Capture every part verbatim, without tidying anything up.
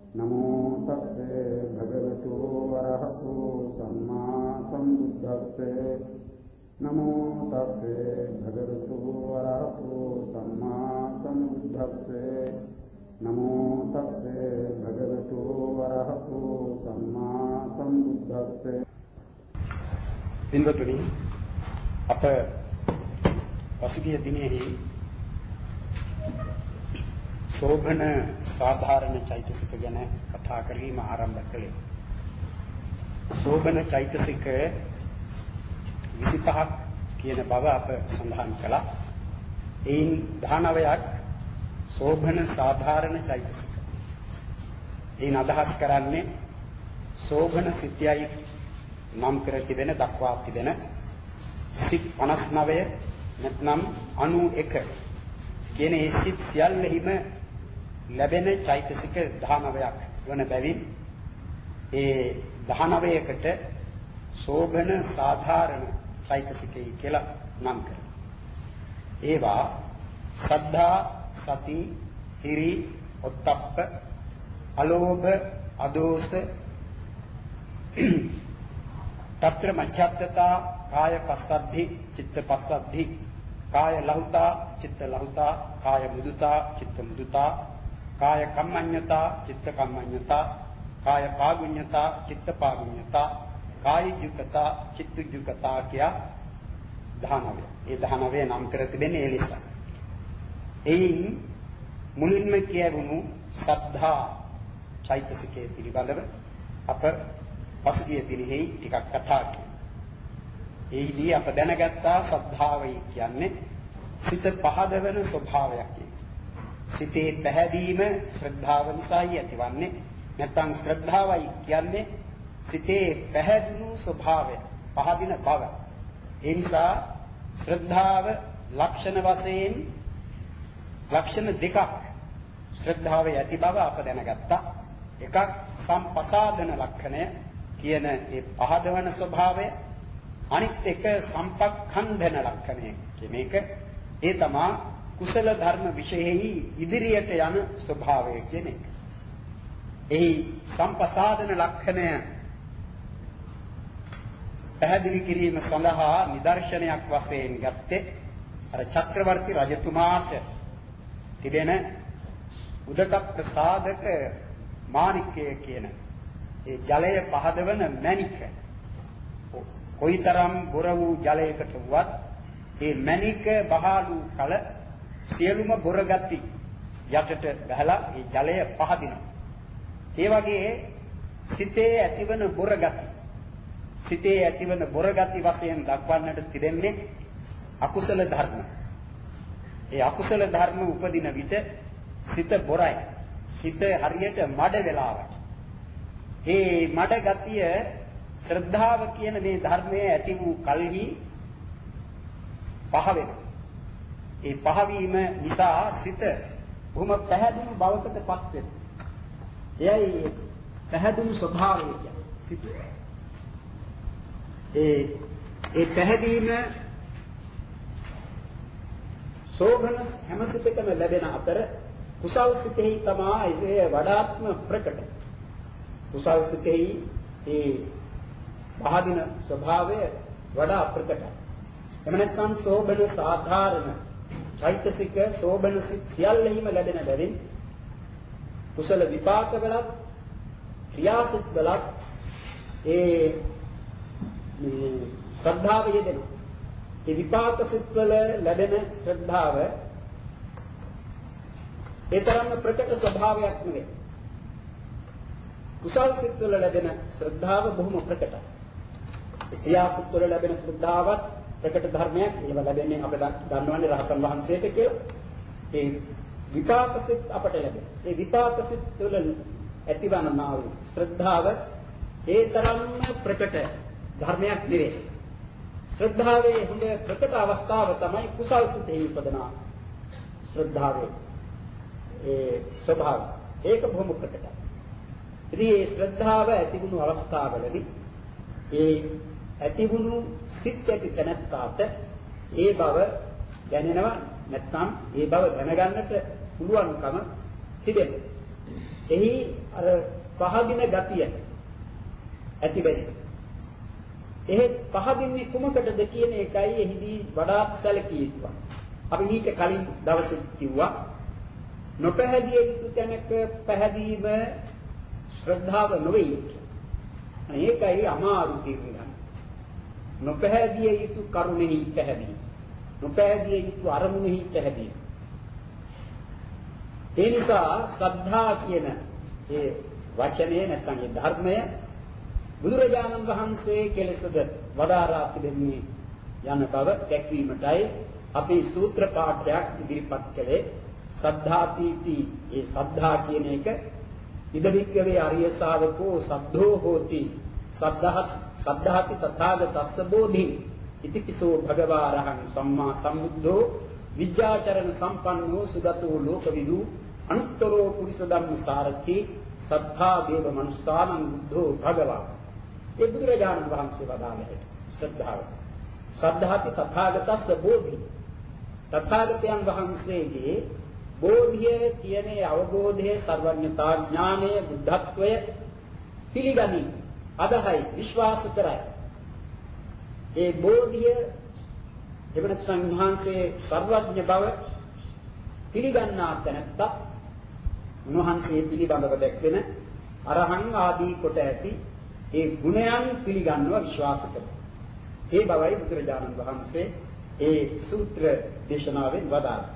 नमो तस्से भगवतो अरहतो सम्मा सम्बुद्धस्से नमो तस्से भगवतो अरहतो सम्मा सम्बुद्धस्से नमो तस्से भगवतो अरहतो सम्मा सम्बुद्धस्से පින්වතුනි අප පසුගිය දිනෙහි සෝභන සාධාරණ චෛතසික ගැන කතා කිරීම ආරම්භ කළේ. සෝභන චෛතසික විසිපහක් කියන බව අප සඳහන් කළා. එයින් දහනවයක් සෝභන සාධාරණ චෛතසික. එයින් අදහස් කරන්නේ සෝභන සිත්යයි නම් කර තිබෙන දක්වා තිබෙන සිත් පනස් නවය නැත්නම් අනූඑක කියන ඒ සිත් සියල්ලෙහිම ලැබෙන චෛතසික දහනවයක් වන බැවින් ඒ දහනවයකට සෝභන සාධාරණ චෛතසිකයි කියලා නම් කරනවා. ඒවා සද්ධා, සති, හිරි, ඔත්තප්ප, අලෝභ, අදෝස, तत्र मच्छात्तता, काय पස්සද්ධි, चित्त पස්සද්ධි, काय लहुता, चित्त लहुता, काय मुदुता, चित्त मुदुता, काय कम्मඤ්ඤතා, चित्त कम्मඤ්ඤතා, काय පාගුඤ්ඤතා, चित्त පාගුඤ්ඤතා, काय ජුකතා, चित्त ජුකතා කියා දහනවය. ඒ දහනවය නම් කර තිබෙන්නේ ඒ නිසා. එයින් මුලින්ම කියවුණු සද්ධා චෛතසිකයේ පිළිබඳව අප පසුගිය දිනෙහි ටිකක් කතා කළා. එහිදී අප දැනගත්තා සද්ධාවයි කියන්නේ සිත පහදවන ස්වභාවයක් කියන. සිතේ පැහැදීම ශ්‍රද්ධාව නිසායි ඇතිවන්නේ. නැත්නම් ශ්‍රද්ධාවයි කියන්නේ සිතේ පැහැදුණු ස්වභාවය, පහදින බව. ඒ නිසා ශ්‍රද්ධාව ලක්ෂණ වශයෙන් ලක්ෂණ දෙකක් ශ්‍රද්ධාවේ ඇති බව අප දැනගත්තා. එකක් සම්පසාදන ලක්ෂණය කියන ඒ පහදවන ස්වභාවය, අනිත් එක සම්පක්ඛන්ධන ලක්ෂණය කියන එක. ඒ තමයි කුසල ධර්ම විශේෂෙහි ඉදිරියට යන ස්වභාවය කියන එක. එහි සම්පසාදන ලක්ෂණය පැහැදිලි කිරීම සඳහා නිදර්ශනයක් වශයෙන් ගත්තේ අර චක්‍රවර්ති රජතුමාට තිබෙන උදක ප්‍රසාදක මාණික්කය කියන ඒ ජලය පහදවන මණික. කොයිතරම් බොර වූ ජලයකට වුවත් ඒ මණික බහලු කල සියලුම බොර ගති යටට බහලා ඒ ජලය පහදිනවා. ඒ වගේ සිතේ ඇතිවන බොර ගති, සිතේ ඇතිවන බොර ගති වශයෙන් දක්වන්නට තිබෙන්නේ අකුසල ධර්ම. ඒ අකුසල ධර්ම උපදින විට සිත බොරයි. සිත හරියට මඩ වෙලාවට. ඒ මඩ ගතිය ශ්‍රද්ධාව කියන මේ ධර්මයේ ඇති වූ කල්හි පහ වෙනවා. ඒ පහවීම නිසා සිත බොහොම පැහැදුණු බවකට පත් වෙනවා. එයයි පැහැදුණු ස්වභාවය කියන්නේ සිත. ඒ ඒ පැහැදීම සෝභන හැම සිතකම ලැබෙන අතර කුසල් සිතෙහි තමයි ඒ වඩාත්ම ප්‍රකට. කුසල් සිතෙහි ඒ පහදින ස්වභාවය වඩා ප්‍රකටයි. එම නැත්නම් සෝබන සාධාරණ චෛතසික සෝබන සිත් සියල්ලෙහිම ලැබෙන බැවින් කුසල විපාක වලත් ක්‍රියාසිත වලත් ඒ මේ ශ්‍රද්ධාව යෙදෙනවා. ඒ විපාක සිත් වල ලැබෙන ශ්‍රද්ධාව ඒ තරම්ම ප්‍රකට ස්වභාවයක් නෙවෙයි. කුසල් සිත් වල ලැබෙන ශ්‍රද්ධාව බොහොම ප්‍රකටයි. ක්‍රියාසිත වල ලැබෙන ශ්‍රද්ධාවත් ප්‍රකට ධර්මයක්. ඒවා ලැබෙන්නේ අප දන්නවන්නේ රහතන් වහන්සේට කියලා. ඒ විපාක සිත් අපට ලැබෙන. ඒ විපාක සිත් වල ඇතිවනා වූ ශ්‍රද්ධාව ඒ තරම්ම ප්‍රකට ධර්මයක් නෙවෙයි. ශ්‍රද්ධාවේ හොඳ ප්‍රකට අවස්ථාව තමයි කුසල් සිතෙහි උපදනා ශ්‍රද්ධාවේ ඒ ස්වභාවය. ඒක බොහොම ප්‍රකටයි. ඉතින් මේ ශ්‍රද්ධාව ඇතිවුණු අවස්ථාවවලදී ඒ ඇතිවුණු සිත් ඇති තැනැත්තාට ඒ බව දැනෙනවා නැත්නම් ඒ බව දැනගන්නට පුළුවන්කම තිබෙනවා. එහි අර පහදින ගතිය ඇති වෙන්නේ. එහෙත් පහදින්නේ කුමකටද කියන එකයි එහිදී වඩාත් සැලකිය යුතුයි. අපි මීට කලින් දවසේ කිව්වා නොපැහැදිය යුතු තැනක පැහැදීම ශ්‍රද්ධාව නොවේ. ඒකයි අමාරු කියන්නේ. නොපැහැදිය යුතු කරුණෙහි පැහැදිලි. නොපැහැදිය යුතු අරමුණෙහි පැහැදිලි. ඒ නිසා ශ්‍රද්ධා කියන ඒ වචනේ නැත්නම් ඒ ධර්මය බුදුරජාණන් වහන්සේ කෙලෙසද වදාරා තිබෙන්නේ යන බව දැක්වීමටයි අපි සූත්‍ර පාඨයක් ඉදිරිපත් කළේ. සද්ධාපීති ඒ සද්ධා කියන එක ඉදවික්කවේ ආර්ය ශාවකෝ සද්ධෝ හෝති සද්ධාත් සද්ධාති තථාගතස්ස බෝධි ඉතිපිසෝ භගවාරහං සම්මා සම්බුද්ධෝ විද්‍යාචරණ සම්පන්නෝ සුගතෝ ලෝකවිදු අනුත්තරෝ පුරිස ධම්ම සාරථි සද්ධා දේව මනුස්සානං බුද්ධෝ භගවා. ඒ බුදුරජාණන් වහන්සේ වදාළේ ශ්‍රද්ධාව. සද්ධාති තථාගතස්ස බෝධි. තථාගතයන් වහන්සේගේ බෝධිය කියන්නේ අවබෝධය, සර්වඥතා ඥානය, බුද්ධත්වය පිළිගනි. අදහයි විශ්වාස කරයි. ඒ බෝධිය එවන සංඝාංශයේ සර්වඥ බව පිළිගන්නා තැනත්තා උන්වහන්සේ පිළිබඳව දැක්වෙන අරහං ආදී කොට ඇති ඒ ගුණයන් පිළිගන්නව විශ්වාස කරනවා. ඒ බවයි බුදුරජාණන් වහන්සේ ඒ සූත්‍ර දේශනාවෙන් වදාළා.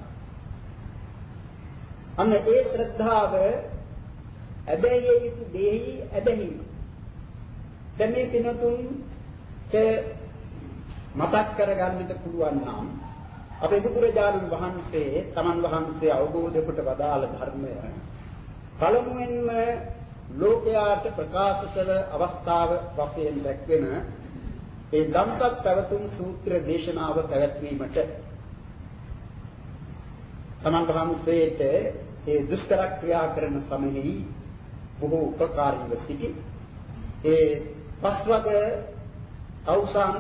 අන්න ඒ ශ්‍රද්ධාව ඇදහිය යුතු දෙහි ඇදහිම. දැන් මේ පිනතුන්ට මතක් කරගන්නට පුළුවන් නම් අපේ බුදුරජාණන් වහන්සේ තමන් වහන්සේ අවබෝධ කොට වදාළ ධර්මය පළමුවෙන්ම ලෝකයාට ප්‍රකාශ කළ අවස්ථාව වශයෙන් දැක්වෙන ඒ ධම්සක් පැවතුම් සූත්‍ර දේශනාව පැවැත්වීමට තමන් වහන්සේට ඒ දුෂ්කර ක්‍රියා කරන සමයෙහි බොහෝ උපකාරීව සිටි ඒ පස්වග අවසන්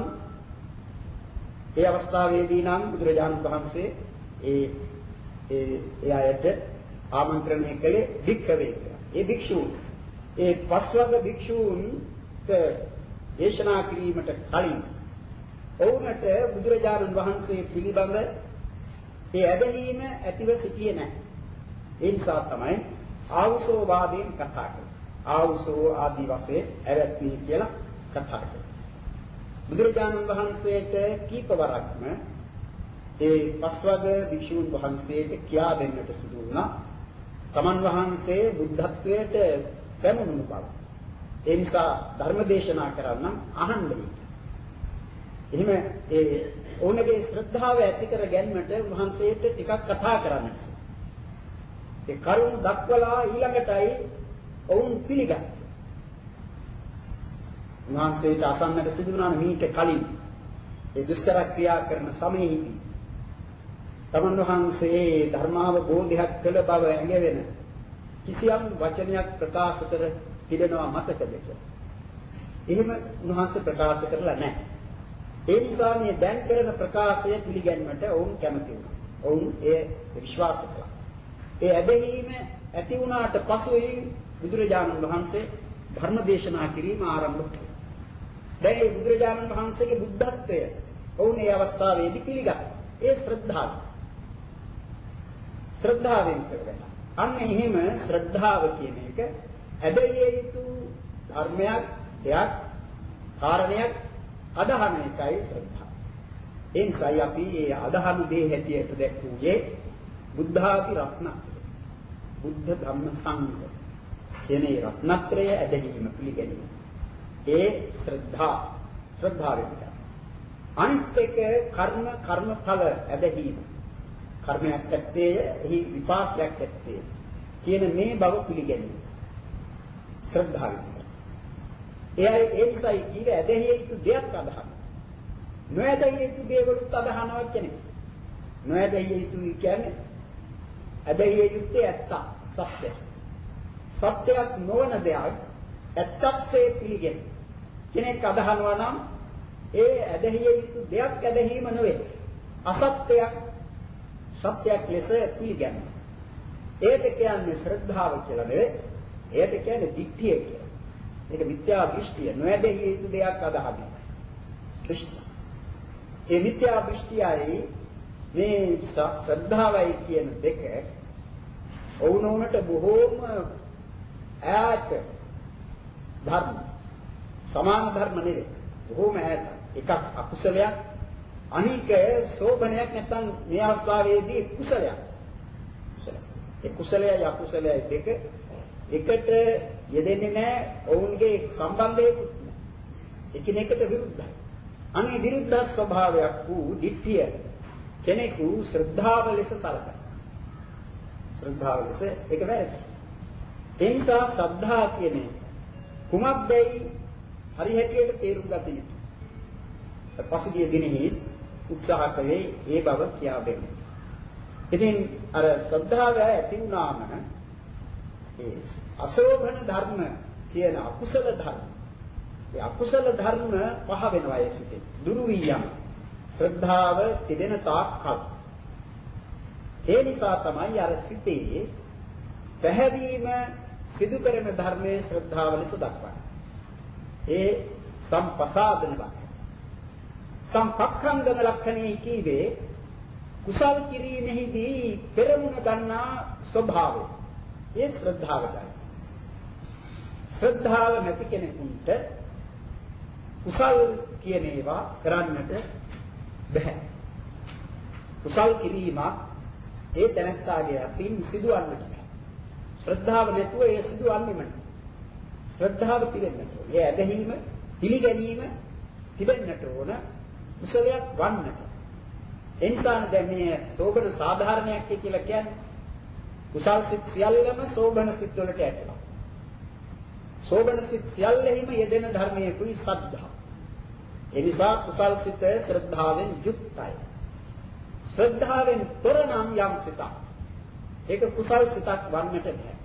ඒ අවස්ථාවේදී නම් බුදුරජාණන් වහන්සේ ඒ ඒ ඒ අයට ආමන්ත්‍රණය කළේ භික්ඛවේ කියලා. ඒ භික්ෂූන් ඒ පස්වග භික්ෂූන්ට දේශනා කිරීමට කලින් ඔවුන්ට බුදුරජාණන් වහන්සේ පිළිබඳ ඒ ඇදහිීම ඇතිව සිටියේ නැහැ. ඒ නිසා තමයි ආවුසෝ වාදයෙන් කතා කළේ. ආවුසෝ ආදි වශයෙන් ඇවැත්වී කියලා කතා කළේ. බුදුරජාණන් වහන්සේට කීපවරක්ම ඒ පස්වග භික්ෂුන් වහන්සේට කියා දෙන්නට සිදු වුණා. තමන් වහන්සේ බුද්ධත්වයට පැමුණුණු බව. ඒ නිසා ධර්ම දේශනා කරන්න අහන්නේ. එහෙම ඒ ඔවුන්ගේ ශ්‍රද්ධාව ඇති කර ගැනීමට වහන්සේට ටිකක් කතා කරන්න. ඒ කරුණ දක්වලා ඊළඟටයි ඔවුන් පිළිගන්නේ. වහන්සේට අසන්නට සිදු වුණා මීට කලින් ඒ දුෂ්කර ක්‍රියා කරන සමයෙහිදී තමන් වහන්සේ ධර්මාවබෝධයක් කළ බව ඇඟවෙන කිසියම් වචනයක් ප්‍රකාශ කර තිබෙනවා මතකද කියලා. එහෙම උන්වහන්සේ ප්‍රකාශ කරලා නැහැ. ඒ නිසා මේ දැන් කරන ප්‍රකාශය පිළිගැනීමට ඔවුන් කැමති වුණා. ඔවුන් ඒ විශ්වාස කළා. ඒ ඇදහිීම ඇති වුණාට පසුයි බුදුරජාණන් වහන්සේ ධර්ම දේශනා කිරීම ආරම්භ කළා. දැන් මේ බුදුරජාණන් වහන්සේගේ බුද්ධත්වය ඔවුන් ඒ අවස්ථාවේදී පිළිගත්තා. ඒ ශ්‍රද්ධාව. ශ්‍රද්ධාවෙන් කරගන්න. අන්න එහෙම ශ්‍රද්ධාව කියන එක ඇදහිය යුතු ධර්මයක්, දෙයක්, කාරණයක් අදහන එකයි ශ්‍රද්ධාව. ඒ නිසායි අපි මේ අදහන දේ හැටියට දැක්වුවේ බුද්ධාති රත්නත්‍රය. බුද්ධ ධම්ම සංඝ කියන ඒ රත්නත්‍රය ඇදහිීම පිළිගැනීම. ඒ ශ්‍රද්ධා ශ්‍රද්ධාවෙන් කරා. අනිත් එක කර්ම කර්මඵල ඇදහිීම. කර්මයක් ඇත්තේ එහි විපාකයක් ඇත්තේ කියන මේ බව පිළිගැනීම. ශ්‍රද්ධාවෙන්. ඒ ඒ නිසායි කීව ඇදහිය යුතු දෙයක් අදහන. නොඇදහිය යුතු දේවලුත් අදහනවා කියන්නේ. නොඇදහිය යුතු කියන්නේ ඇදහිය යුත්තේ ඇත්ත සත්‍ය. සත්‍යයක් නොවන දෙයක් ඇත්තක්සේ පිළිගැන. කෙනෙක් අදහනවා නම් ඒ ඇදහිය යුතු දෙයක් ඇදහිීම නෙවෙයි. අසත්‍යයක් සත්‍යයක් ලෙස පිළිගැනීම. ඒක කියන්නේ ශ්‍රද්ධාව කියලා නෙවෙයි. එයට කියන්නේ දික්ඨිය කියලා. ඒක මිත්‍යා දෘෂ්ටිය. නොයැදෙහි යුතු දෙයක් අදහන්නේ. දෘෂ්ටි. ඒ මිත්‍යා දෘෂ්ටියයි මේ ශ්‍රද්ධාවයි කියන දෙක ඔවුනොවුනට බොහෝම ඈත ධර්ම. සමාන ධර්ම නෙවෙයි. බොහෝම ඈත. එකක් අකුසලයක්, අනික සෝභනයක් නැත්නම් මේ අවස්ථාවේදී කුසලයක්. ඒ කුසලයයි අකුසලයයි දෙක එකට යෙදෙන්නේ නැහැ. ඔවුන්ගේ සම්බන්ධයකුත් නැහැ. එකිනෙකට විරුද්ධයි. අනේ විරුද්ධ ස්වභාවයක් වූ ditthිය කෙනෙකු ශ්‍රද්ධාව ලෙස සලකනවා. ශ්‍රද්ධාව ලෙස ඒක වැරදි. ඒ නිසා ශ්‍රද්ධා කියන්නේ කුමක්දයි හරි හැටියට තේරුම් ගත යුතුයි. පසුගිය දිනෙහි උත්සාහ කළේ ඒ බව කියා දෙන්න. ඉතින් අර ශ්‍රද්ධාව ඇති වුණාම ඒ අශෝභන ධර්ම කියන අකුසල ධර්ම, ඒ අකුසල ධර්ම පහ වෙනවා ඒ සිතේ. දුරු වී යන ශ්‍රද්ධාව තිබෙන තාක් කල්. ඒ නිසා තමයි අර සිතේ පැහැදීම සිදු කරන ධර්මයේ ශ්‍රද්ධාව ලෙස දක්වන්නේ. ඒ සම්පසාදන ලක්ෂණ. සම්පක්ඛන්දන ලක්ෂණේ කීවේ කුසල් කිරීමෙහිදී පෙරමුණ ගන්නා ස්වභාවය. ඒ ශ්‍රද්ධාවයි. ශ්‍රද්ධාව නැති කෙනෙකුට කුසල් කියන ඒවා කරන්නට බැහැ. කුසල් කිරීම ඒ තැනැත්තාගේ අතින් සිදුවන්නට බැහැ. ශ්‍රද්ධාව නැතුව ඒ සිදුවන්නේම නැහැ. ශ්‍රද්ධාව තිබෙන්නට ඕන. ඒ ඇදහිීම, පිළිගැනීම තිබෙන්නට ඕන. කුසලයක් වන්නට. ඒ නිසා දැන් මේ සෝබන සාධාරණයක් කියලා කියන්නේ කුසල් සිත් සියල්ලම සෝබන සිත් වලට ඇතුළත්. සෝබන සිත් සියල්ලෙහිම යෙදෙන ධර්මයේකුයි සද්ධා. ඒ නිසා කුසල් සිත ශ්‍රද්ධාවෙන් යුක්තයි. ශ්‍රද්ධාවෙන් තොර නම් යම් සිතක් ඒක කුසල් සිතක් වන්නට බෑ.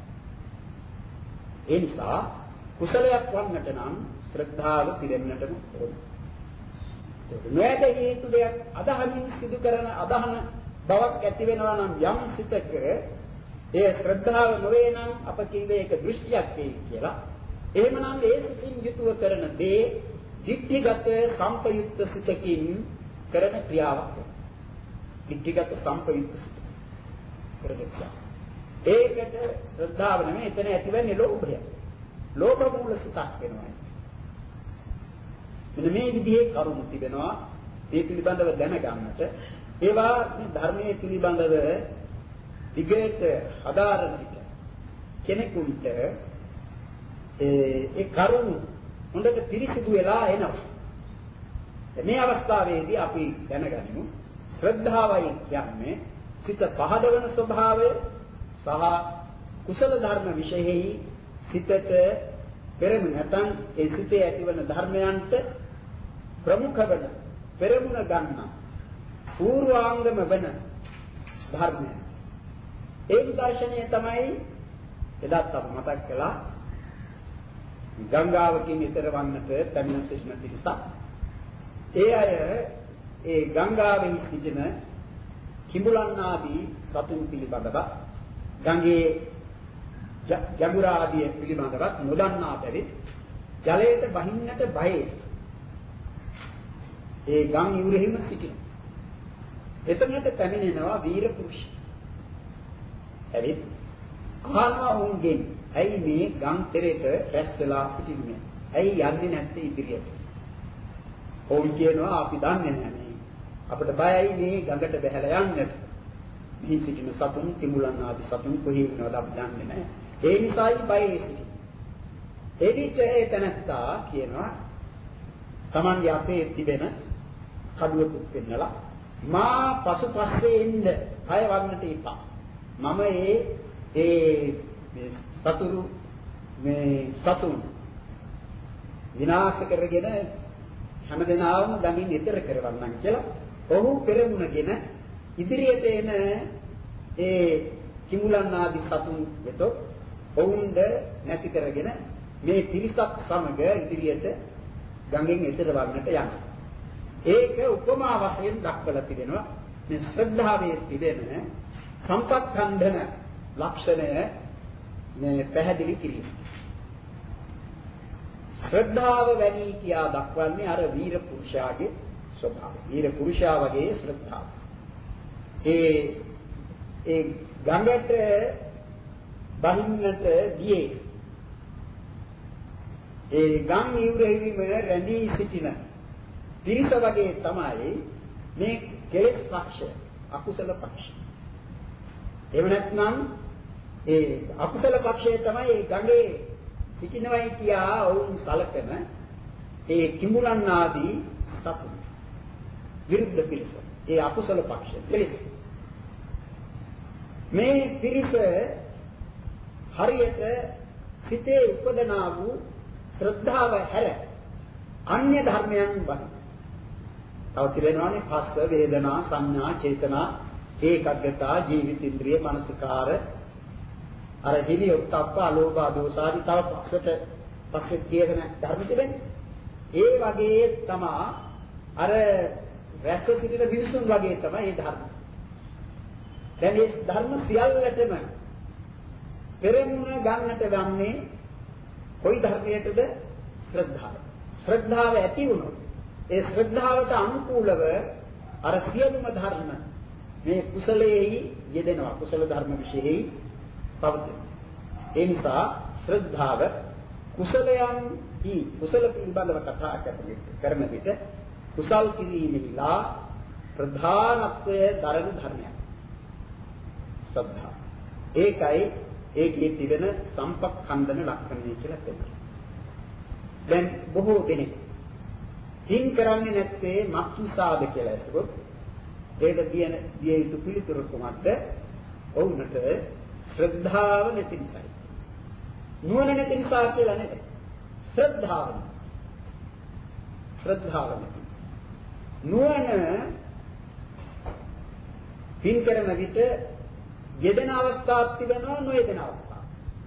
ඒ නිසා කුසලයක් වන්නට නම් ශ්‍රද්ධාව පිරෙන්නටම ඕන. නොයද හේතු දෙයක් අදහමින් සිදු කරන අදහන බවක් ඇති වෙනවා නම් යම් සිතක ඒ ශ්‍රද්ධාව නොවේ නම් අප කිව්වේ ඒක දෘෂ්ටියක් වෙයි කියලා. එහෙමනම් ඒ සිතින් යුතුව කරන දේ ditthිගත සම්පයුක්ත සිතකින් කරන ක්‍රියාවක්. ditthිගත සම්පයුක්ත සිත කරන ක්‍රියාව. ඒකට ශ්‍රද්ධාව නෙමෙයි එතන ඇතිවෙන්නේ ලෝභය. ලෝභ මූල සිතක් වෙනවා. මෙන්න මේ විදිහේ කරුණු තිබෙනවා මේ පිළිබඳව දැනගන්නට. ඒවා මේ ධර්මයේ පිළිබඳව දිගට හදාරන විට කෙනෙකුට ඒ ඒ කරුණු හොඳට පිරිසිදු වෙලා එනවා. මේ අවස්ථාවේදී අපි දැනගනිමු ශ්‍රද්ධාවයි කියන්නේ සිත පහදවන ස්වභාවය සහ කුසල ධර්ම විශේෂෙහි සිතට පෙරමුණ නැත්නම් ඒ සිතේ ඇතිවන ධර්මයන්ට ප්‍රමුඛ වන පෙරමුණ ගන්න පූර්වාංගම වන ධර්මය. ඒ දර්ශනය තමයි එදත් අප මතක් කළා ගංගාවකින් ඈතර වන්නට පැමිණ සිටින පිරිසක්. ඒ අය ඒ ගංගාවෙහි සිටින කිඹුලන් ආදී සතුන් පිළිබඳව ගඟේ ගැඹුර ආදී පිළිබඳව නොදන්නා බැරි ජලයට බහින්නට බයයි. ඒ ගම් යුරෙහිම සිටින. එතනට පැමිණෙනවා වීර පුරුෂය. එවිට අහනවා උන්ගෙන් ඇයි මේ ගම් තෙරේට රැස් වෙලා සිටින්නේ? ඇයි යන්නේ නැත්තේ ඉදිරියට? ඔවුන් කියනවා අපි දන්නේ නැහැ. අපිට බයයි මේ ගඟට බැහැලා යන්නට. මේ සිටින සතුන් කිඹුලන් ආදී සතුන් කොහේ ඉන්නවද අපි දන්නේ නැහැ. ඒ නිසායි බයයි සිටින්නේ. එවිට ඒ තැනත්තා කියනවා Tamange අපේ තිබෙන කඩුවකුත් පෙන්නලා මා පසුපස්සේ එන්න අය වන්නට එපා. මම ඒ ඒ සතුරු මේ සතුන් විනාශ කරගෙන හැමදෙනාම ගඟින් එතර කරවන්නම් කියලා ඔහු පෙරමුණගෙන ඉදිරියට එන ඒ කිඹුලන් ආදී සතුන් වෙත ඔවුන්ද නැති කරගෙන මේ පිරිසක් සමග ඉදිරියට ගඟෙන් එතර වන්නට යනවා. ඒක උපමා වශයෙන් දක්වලා තිබෙනවා මේ ශ්‍රද්ධාවේ තිබෙන සම්පක්ඛන්ධන ලක්ෂණය මේ පැහැදිලි කිරීම. ශ්‍රද්ධාව වැනි කියා දක්වන්නේ අර වීර පුරුෂයාගේ ස්වභාවය. වීර පුරුෂයා වගේ ශ්‍රද්ධාව. ඒ ඒ ගඟට බහින්නට ගියේ ඒ ගම් ඉවුරෙහිම රැඳී සිටින පිරිස වගේ තමයි මේ කෙලෙස් පක්ෂය, අකුසල පක්ෂය. එහෙම නැත්නම් ඒ අකුසල පක්ෂය තමයි ඒ ගඟේ සිටිනවයි කියා ඔවුන් සලකන ඒ කිඹුලන් ආදී සතුන්. විරුද්ධ පිරිස. ඒ අකුසල පක්ෂය පිරිස. මේ පිරිස හරියට සිතේ උපදනා වූ ශ්‍රද්ධාව හැර අන්‍ය ධර්මයන් බඳ. තව තිරෙනවානේ පස්ස වේදනා සංඥා චේතනා ඒකග්ගතා ජීවිතින්ද්‍රිය මනසිකාර අර හිරි උත්තප්ප අලෝභ දෝසාරි තව පස්සට පස්සේ කියන ධර්ම තිබෙන්නේ. ඒ වගේ තමයි අර රැස්ව සිටින මිනිසුන් වගේ තමයි මේ ධර්ම. දැන් මේ ධර්ම සියල්ලටම පෙරමුණ ගන්නට ගන්නේ කොයි ධර්මයකද? ශ්‍රද්ධාව. ශ්‍රද්ධාව ඇති වුණොත් ඒ ශ්‍රද්ධාවට අනුකූලව අර සියලුම ධර්ම මේ කුසලයේහි යෙදෙනවා. කුසල ධර්ම විශේෂයි පවතින. ඒ නිසා ශ්‍රද්ධාව කුසලයන්හි කුසල පිළිබඳව කතා කරන විට කුසල් කිරීමෙහිලා ප්‍රධානත්වය දරන ධර්මයක්. ශ්‍රද්ධාව. ඒකයි ඒකේ තිබෙන සම්පක්ඛන්දන ලක්ෂණය කියලා කියනවා. දැන් බොහෝ දෙනෙක් හින් කරන්නේ නැත්තේ මක්නිසාද කියලා ඇසුවොත් ඒක දියන දිය යුතු පිළිතුර කොහොමද? ඔවුන්ට ශ්‍රද්ධාව නැති නිසායි. නුවණ නැති නිසා කියලා නෙවෙයි. ශ්‍රද්ධාව. ශ්‍රද්ධාව නැති. නුවණ හින් කරන විට යෙදෙන අවස්ථාවක් තිබෙනවා නොයෙදෙන අවස්ථාවක්.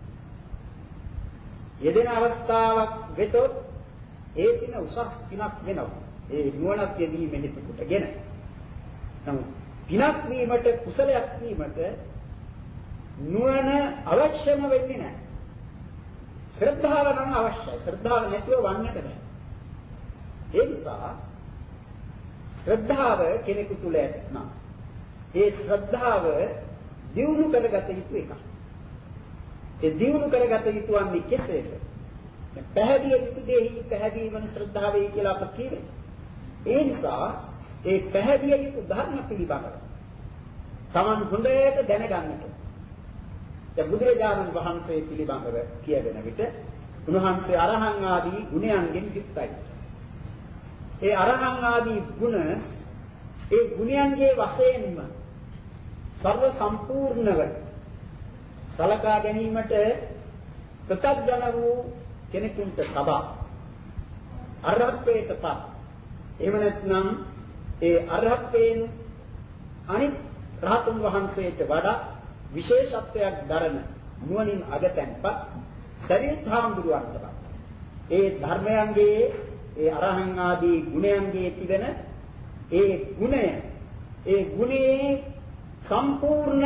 යෙදෙන අවස්ථාවක් වෙතොත් ඒ දින උසස් පිනක් වෙනවා. ඒ නුවණක් යෙදීම හේතු කොටගෙන. නමුත් පිනක් වීමට කුසලයක් වීමට නුවණ අවශ්‍යම වෙන්නේ නැහැ. ශ්‍රද්ධාව නම් අවශ්‍යයි. ශ්‍රද්ධාව නැතිව වන්නට බෑ. ඒ නිසා ශ්‍රද්ධාව කෙනෙකු තුල ඇත්නම් ඒ ශ්‍රද්ධාව දියුණු කරගත යුතු එකක්. ඒ දියුණු කරගත යුතු වන්නේ කෙසේද? පැහැදිලි යුතු දෙහි පැහැදිලි වන ශ්‍රද්ධාවයි කියලා අප කියවේ. ඒ නිසා ඒ පැහැදිලි යුතු ධර්ම පිළිබඳව Taman හොඳට දැනගන්නට. දැන් බුදුරජාණන් වහන්සේ පිළිබඳව කියවෙන විට උන්වහන්සේ අරහං ආදී ගුණයන්ගෙන් යුක්තයි. ඒ අරහං ආදී ගුණ ඒ ගුණයන්ගේ වශයෙන්ම සර්ව සම්පූර්ණව සලකා ගැනීමට ප්‍රත්‍යඥ වූ කෙනෙකුට තබා අරහත්ත්වයටපත්. එහෙම නැත්නම් ඒ අරහත්ත්වයෙන් අනිත් රහතුන් වහන්සේට වඩා විශේෂත්වයක් දරන නුවණින් අගතැන්පත් සරියුත් හාමුදුරුවන්ට ඒ ධර්මයන්ගේ ඒ අරහං ආදී ගුණයන්ගේ තිබෙන ඒ ගුණය ඒ ගුණයේ සම්පූර්ණ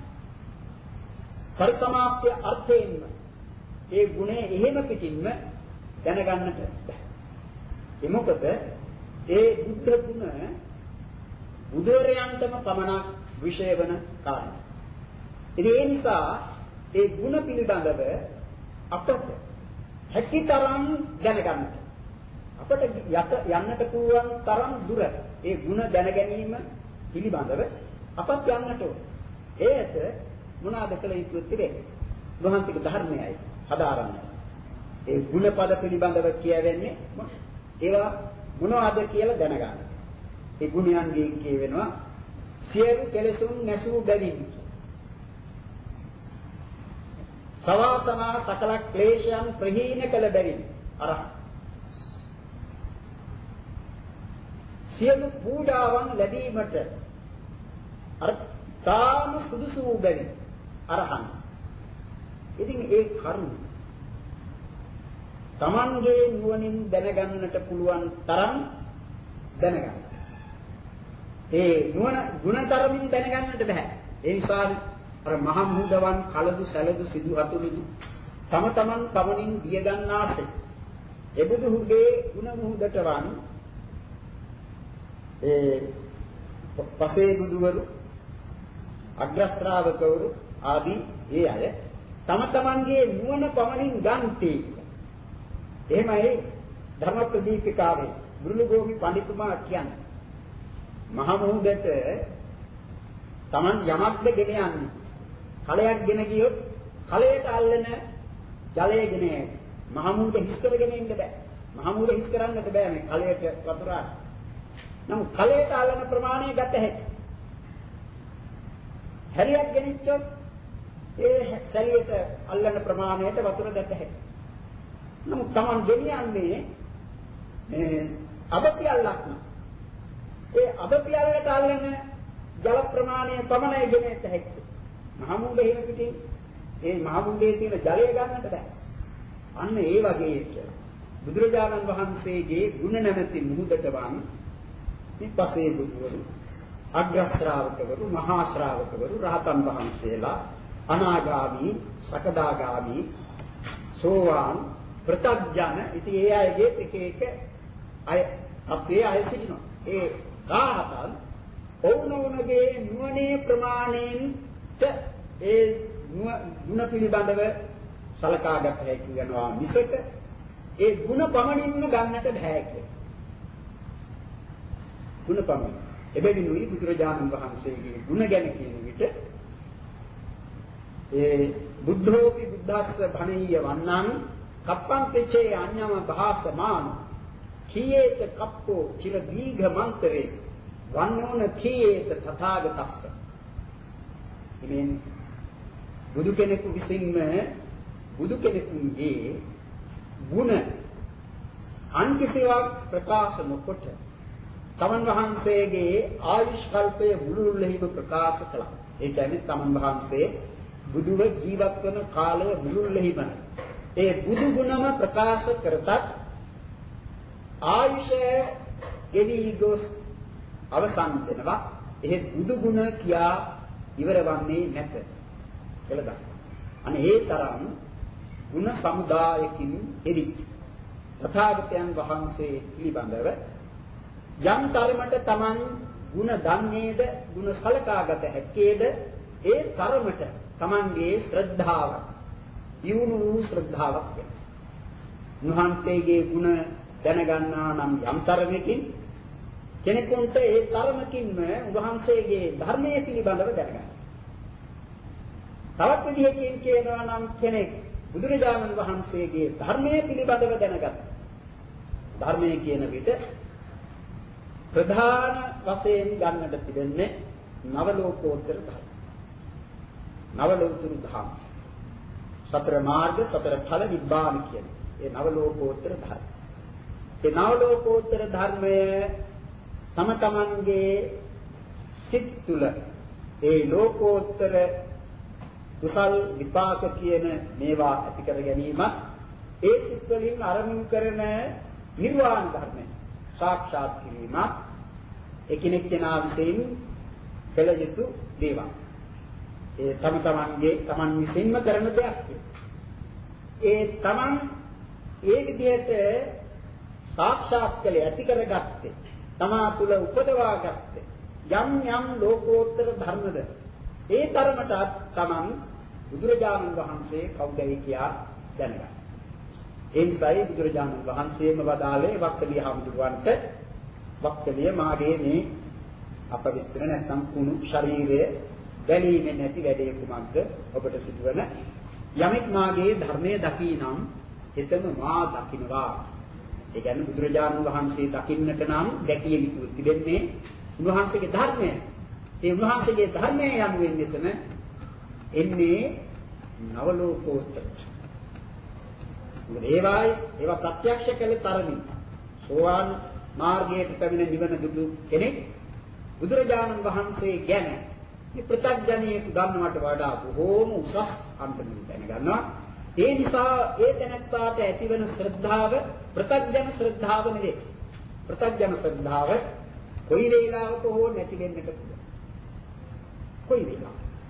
පරිසමාප්තිය අර්ථයෙන්ම ඒ ගුණය එහෙම පිටින්ම දැනගන්නට බෑ. ඒ මොකද ඒ බුද්ධ ගුණ බුදුරයන්ටම පමණක් විශේෂ වෙන කාරණා. ඉතින් ඒ නිසා ඒ ගුණ පිළිබඳව අපට හැකිතරම් දැනගන්නට අපට යන්නට පුළුවන් තරම් දුර ඒ ගුණ දැන ගැනීම පිළිබඳව අපත් යන්නට ඕන. ඒත් මොනවාද කළ යුතු තිබෙන්නේ? වහන්සේගේ ධර්මයයි හදාරන්න. ඒ ගුණපද පිළිබඳව කියවෙන්නේ ඒවා මොනවාද කියලා දැනගන්න. ඒ ගුණයන්ගෙන් කියවෙනවා සියලු කෙලෙසුන් නැසූ බැවින් සවාසනා සකල ක්ලේශයන් ප්‍රහීන කළ බැවින් අරහත්. සියලු පූජාවන් ලැබීමට අර තාම සුදුසු වූ බැවින් අරහන්. ඉතින් ඒ කරුණ Tamanගේ නුවණින් දැනගන්නට පුළුවන් තරම් දැනගන්න. ඒ නුවණ ගුණතරමින් දැනගන්නට බෑ. ඒ නිසා අර මහ මුහුදවන් කලදු සැලදු සිදු හතුරුදු තම තමන් පමණින් දිය ගන්නාසේ එබුදුහුගේ ගුණ මුහුදට වන් ඒ පසේ බුදුවරු අග්‍ර ශ්‍රාවකවරු ආදී ඒ අය තම තමන්ගේ නුවණ පමණින් ගන්ති. එහෙමයි ධර්ම ප්‍රදීපිකාවේ ගුරුලගෝමි පඬිතුමා කියන්නේ. මහ මුහුදට තමන් යමක්ද ගෙන යන්නේ. කලයක් ගෙන ගියොත් කලයට අල්ලන ජලය ගෙන යයි. මහ මුහුද හිස් කරගෙන ඉන්න බෑ. මහ මුහුද හිස් කරන්නට බෑ මේ කලයට වතුරාට. නමුත් කලයට අල්ලන ප්‍රමාණය ගත හැකියි. හැරියක් ගෙනිච්චොත් ඒ සැලියට අල්ලන ප්‍රමාණයට වතුර ගත හැකියි. නමුත් Taman ගෙනියන්නේ මේ අබපියල්ලක් න ะ. ඒ අබපියල්ලට අල්ලන ජල ප්‍රමාණය පමණයි ගෙනෙන්න හැකියි. මහමුදේ හිම පිටින් ඒ මහමුදේ තියෙන ජලය ගන්නට බෑ. අන්න ඒ වගේ බුදුරජාණන් වහන්සේගේ ගුණ නැමැති මුහුදට වන් විපස්සේ බුදුවරු අග්‍ර ශ්‍රාවකවරු මහා ශ්‍රාවකවරු රහතන් වහන්සේලා අනාගාමී සකදාගාමී සෝවාන් ප්‍රත්‍යඥ ඉතින් ඒ අයගේ එක එක අය අපේ අය සිටිනවා. ඒ කාහතන් ඔවුනොවුනගේ නුවණේ ප්‍රමාණයෙන්ට ඒ ගුණ පිළිබඳව සලකාගත හැකි වෙනවා මිසක ඒ ගුණ පමණින්ම ගන්නට බෑ කියලා. ගුණ පමණ. එබැවිනුයි බුදුරජාණන් වහන්සේගේ ගුණ ගැන කියන විට ඒ බුද්ධෝපි බුද්දස්ස භණීය වන්නං කප්පං තෙචේ අඤ්ඤම භාසමාන කීයේත කප්පෝ චිර දීඝ මන්තරේ වන්නෝන කීයේත තථාගතස්ස. ඉතින් බුදු කෙනෙකු විසින්ම බුදු කෙනෙකුගේ ගුණ අන් කිසිවක් ප්‍රකාශ නොකොට තමන් වහන්සේගේ ආයුෂ් කල්පයේ මුළුල්ලෙහිම ප්‍රකාශ කළා. ඒ කියන්නේ තමන් වහන්සේ බුදුව ජීවත් වන කාලය මුළුල්ලෙහිම ඒ බුදු ගුණම ප්‍රකාශ කරතත් ආයුෂ ගෙවි ගොස් අවසන් වෙනවා. ඒ බුදු ගුණ කියා ඉවරවන්නේ නැත කියලා දක්වනවා. අනේ ඒ තරම් ගුණ සමුදායකින් එවි තථාගතයන් වහන්සේ පිළිබඳව යම් තරමට Taman ගුණ දන්නේද ගුණ සලකාගත හැකේද ඒ තරමට Tamanගේ ශ්‍රද්ධාව දියුණු වූ ශ්‍රද්ධාවක් වෙනවා. උන්වහන්සේගේ ගුණ දැනගන්නා නම් යම් තරමකින් කෙනෙකුට ඒ තරමකින්ම උන්වහන්සේගේ ධර්මයේ පිළිබඳව දැනගන්න. තවත් විදිහකින් කියනවා නම් කෙනෙක් බුදුරජාණන් වහන්සේගේ ධර්මයේ පිළිබඳව දැනගත්තා. ධර්මයේ කියන විට ප්‍රධාන වශයෙන් ගන්නට තිබෙන්නේ නව ලෝකෝත්තර ධර්ම. නව ලෝකුරු ධර්ම. සතර මාර්ග සතර ඵල නිබ්බාන කියන්නේ. ඒ නව ලෝකෝත්තර ධර්ම. ඒ නව ලෝකෝත්තර ධර්මය තම තමන්ගේ සිත් තුළ ඒ ලෝකෝත්තර කුසල් විපාක කියන මේවා ඇති කර ගැනීම ඒ සිත් වලින් අරමුණු කරන නිර්වාණ ධර්මය සාක්ෂාත් කිරීම එකිනෙක කෙනා විසින් කළ යුතු දේවල්. ඒ තම තමන්ගේ තමන් විසින්ම කරන දෙයක්. ඒ තමන් ඒ විදිහට සාක්ෂාත් කළේ ඇති කරගත්තේ තමා තුළ උපදවා ගත්තේ යම් යම් ලෝකෝත්තර ධර්මද ඒ තරමට තමන් බුදුරජාණන් වහන්සේ කවුදයි කියා දැනගන්න. ඒ නිසායි බුදුරජාණන් වහන්සේම වදාළේ වක්කලිය හඳුන්වන්නට වක්කලිය මාගේ මේ අපවිත්‍ර නැත්නම් කුණු ශරීරයේ දැලීමේ නැති වැඩේ කුමක්ද ඔබට සිදුවන යමෙක් මාගේ ධර්මයේ දකිනම් එතම මා දකින්නවා. ඒ කියන්නේ බුදුරජාණන් වහන්සේ දකින්නට නම් දැකිය යුතු තිබෙන්නේ උන්වහන්සේගේ ධර්මය. ඒ උන්වහන්සේගේ ධර්මය යම් වෙන්නේ තම එන්නේ නව ලෝකෝත්තර. ඒවායි ඒවා ප්‍රත්‍යක්ෂ කළ තරමින් සෝවාන් මාර්ගයට පැමිණ නිවන දුටු කෙනෙක් බුදුරජාණන් වහන්සේ ගැන මේ ප්‍රත්‍යඥයෙකු ගන්නවට වඩා බොහෝම උසස් අන්තමින් දැනගන්නවා. ඒ නිසා ඒ තැනැත්තාට ඇතිවන ශ්‍රද්ධාව ප්‍රත්‍යඥ ශ්‍රද්ධාව නෙවේ. ප්‍රත්‍යඥ ශ්‍රද්ධාව කොයි වේලාවක හෝ නැති වෙන්නට පුළුවන්. කොයි වේලාවක.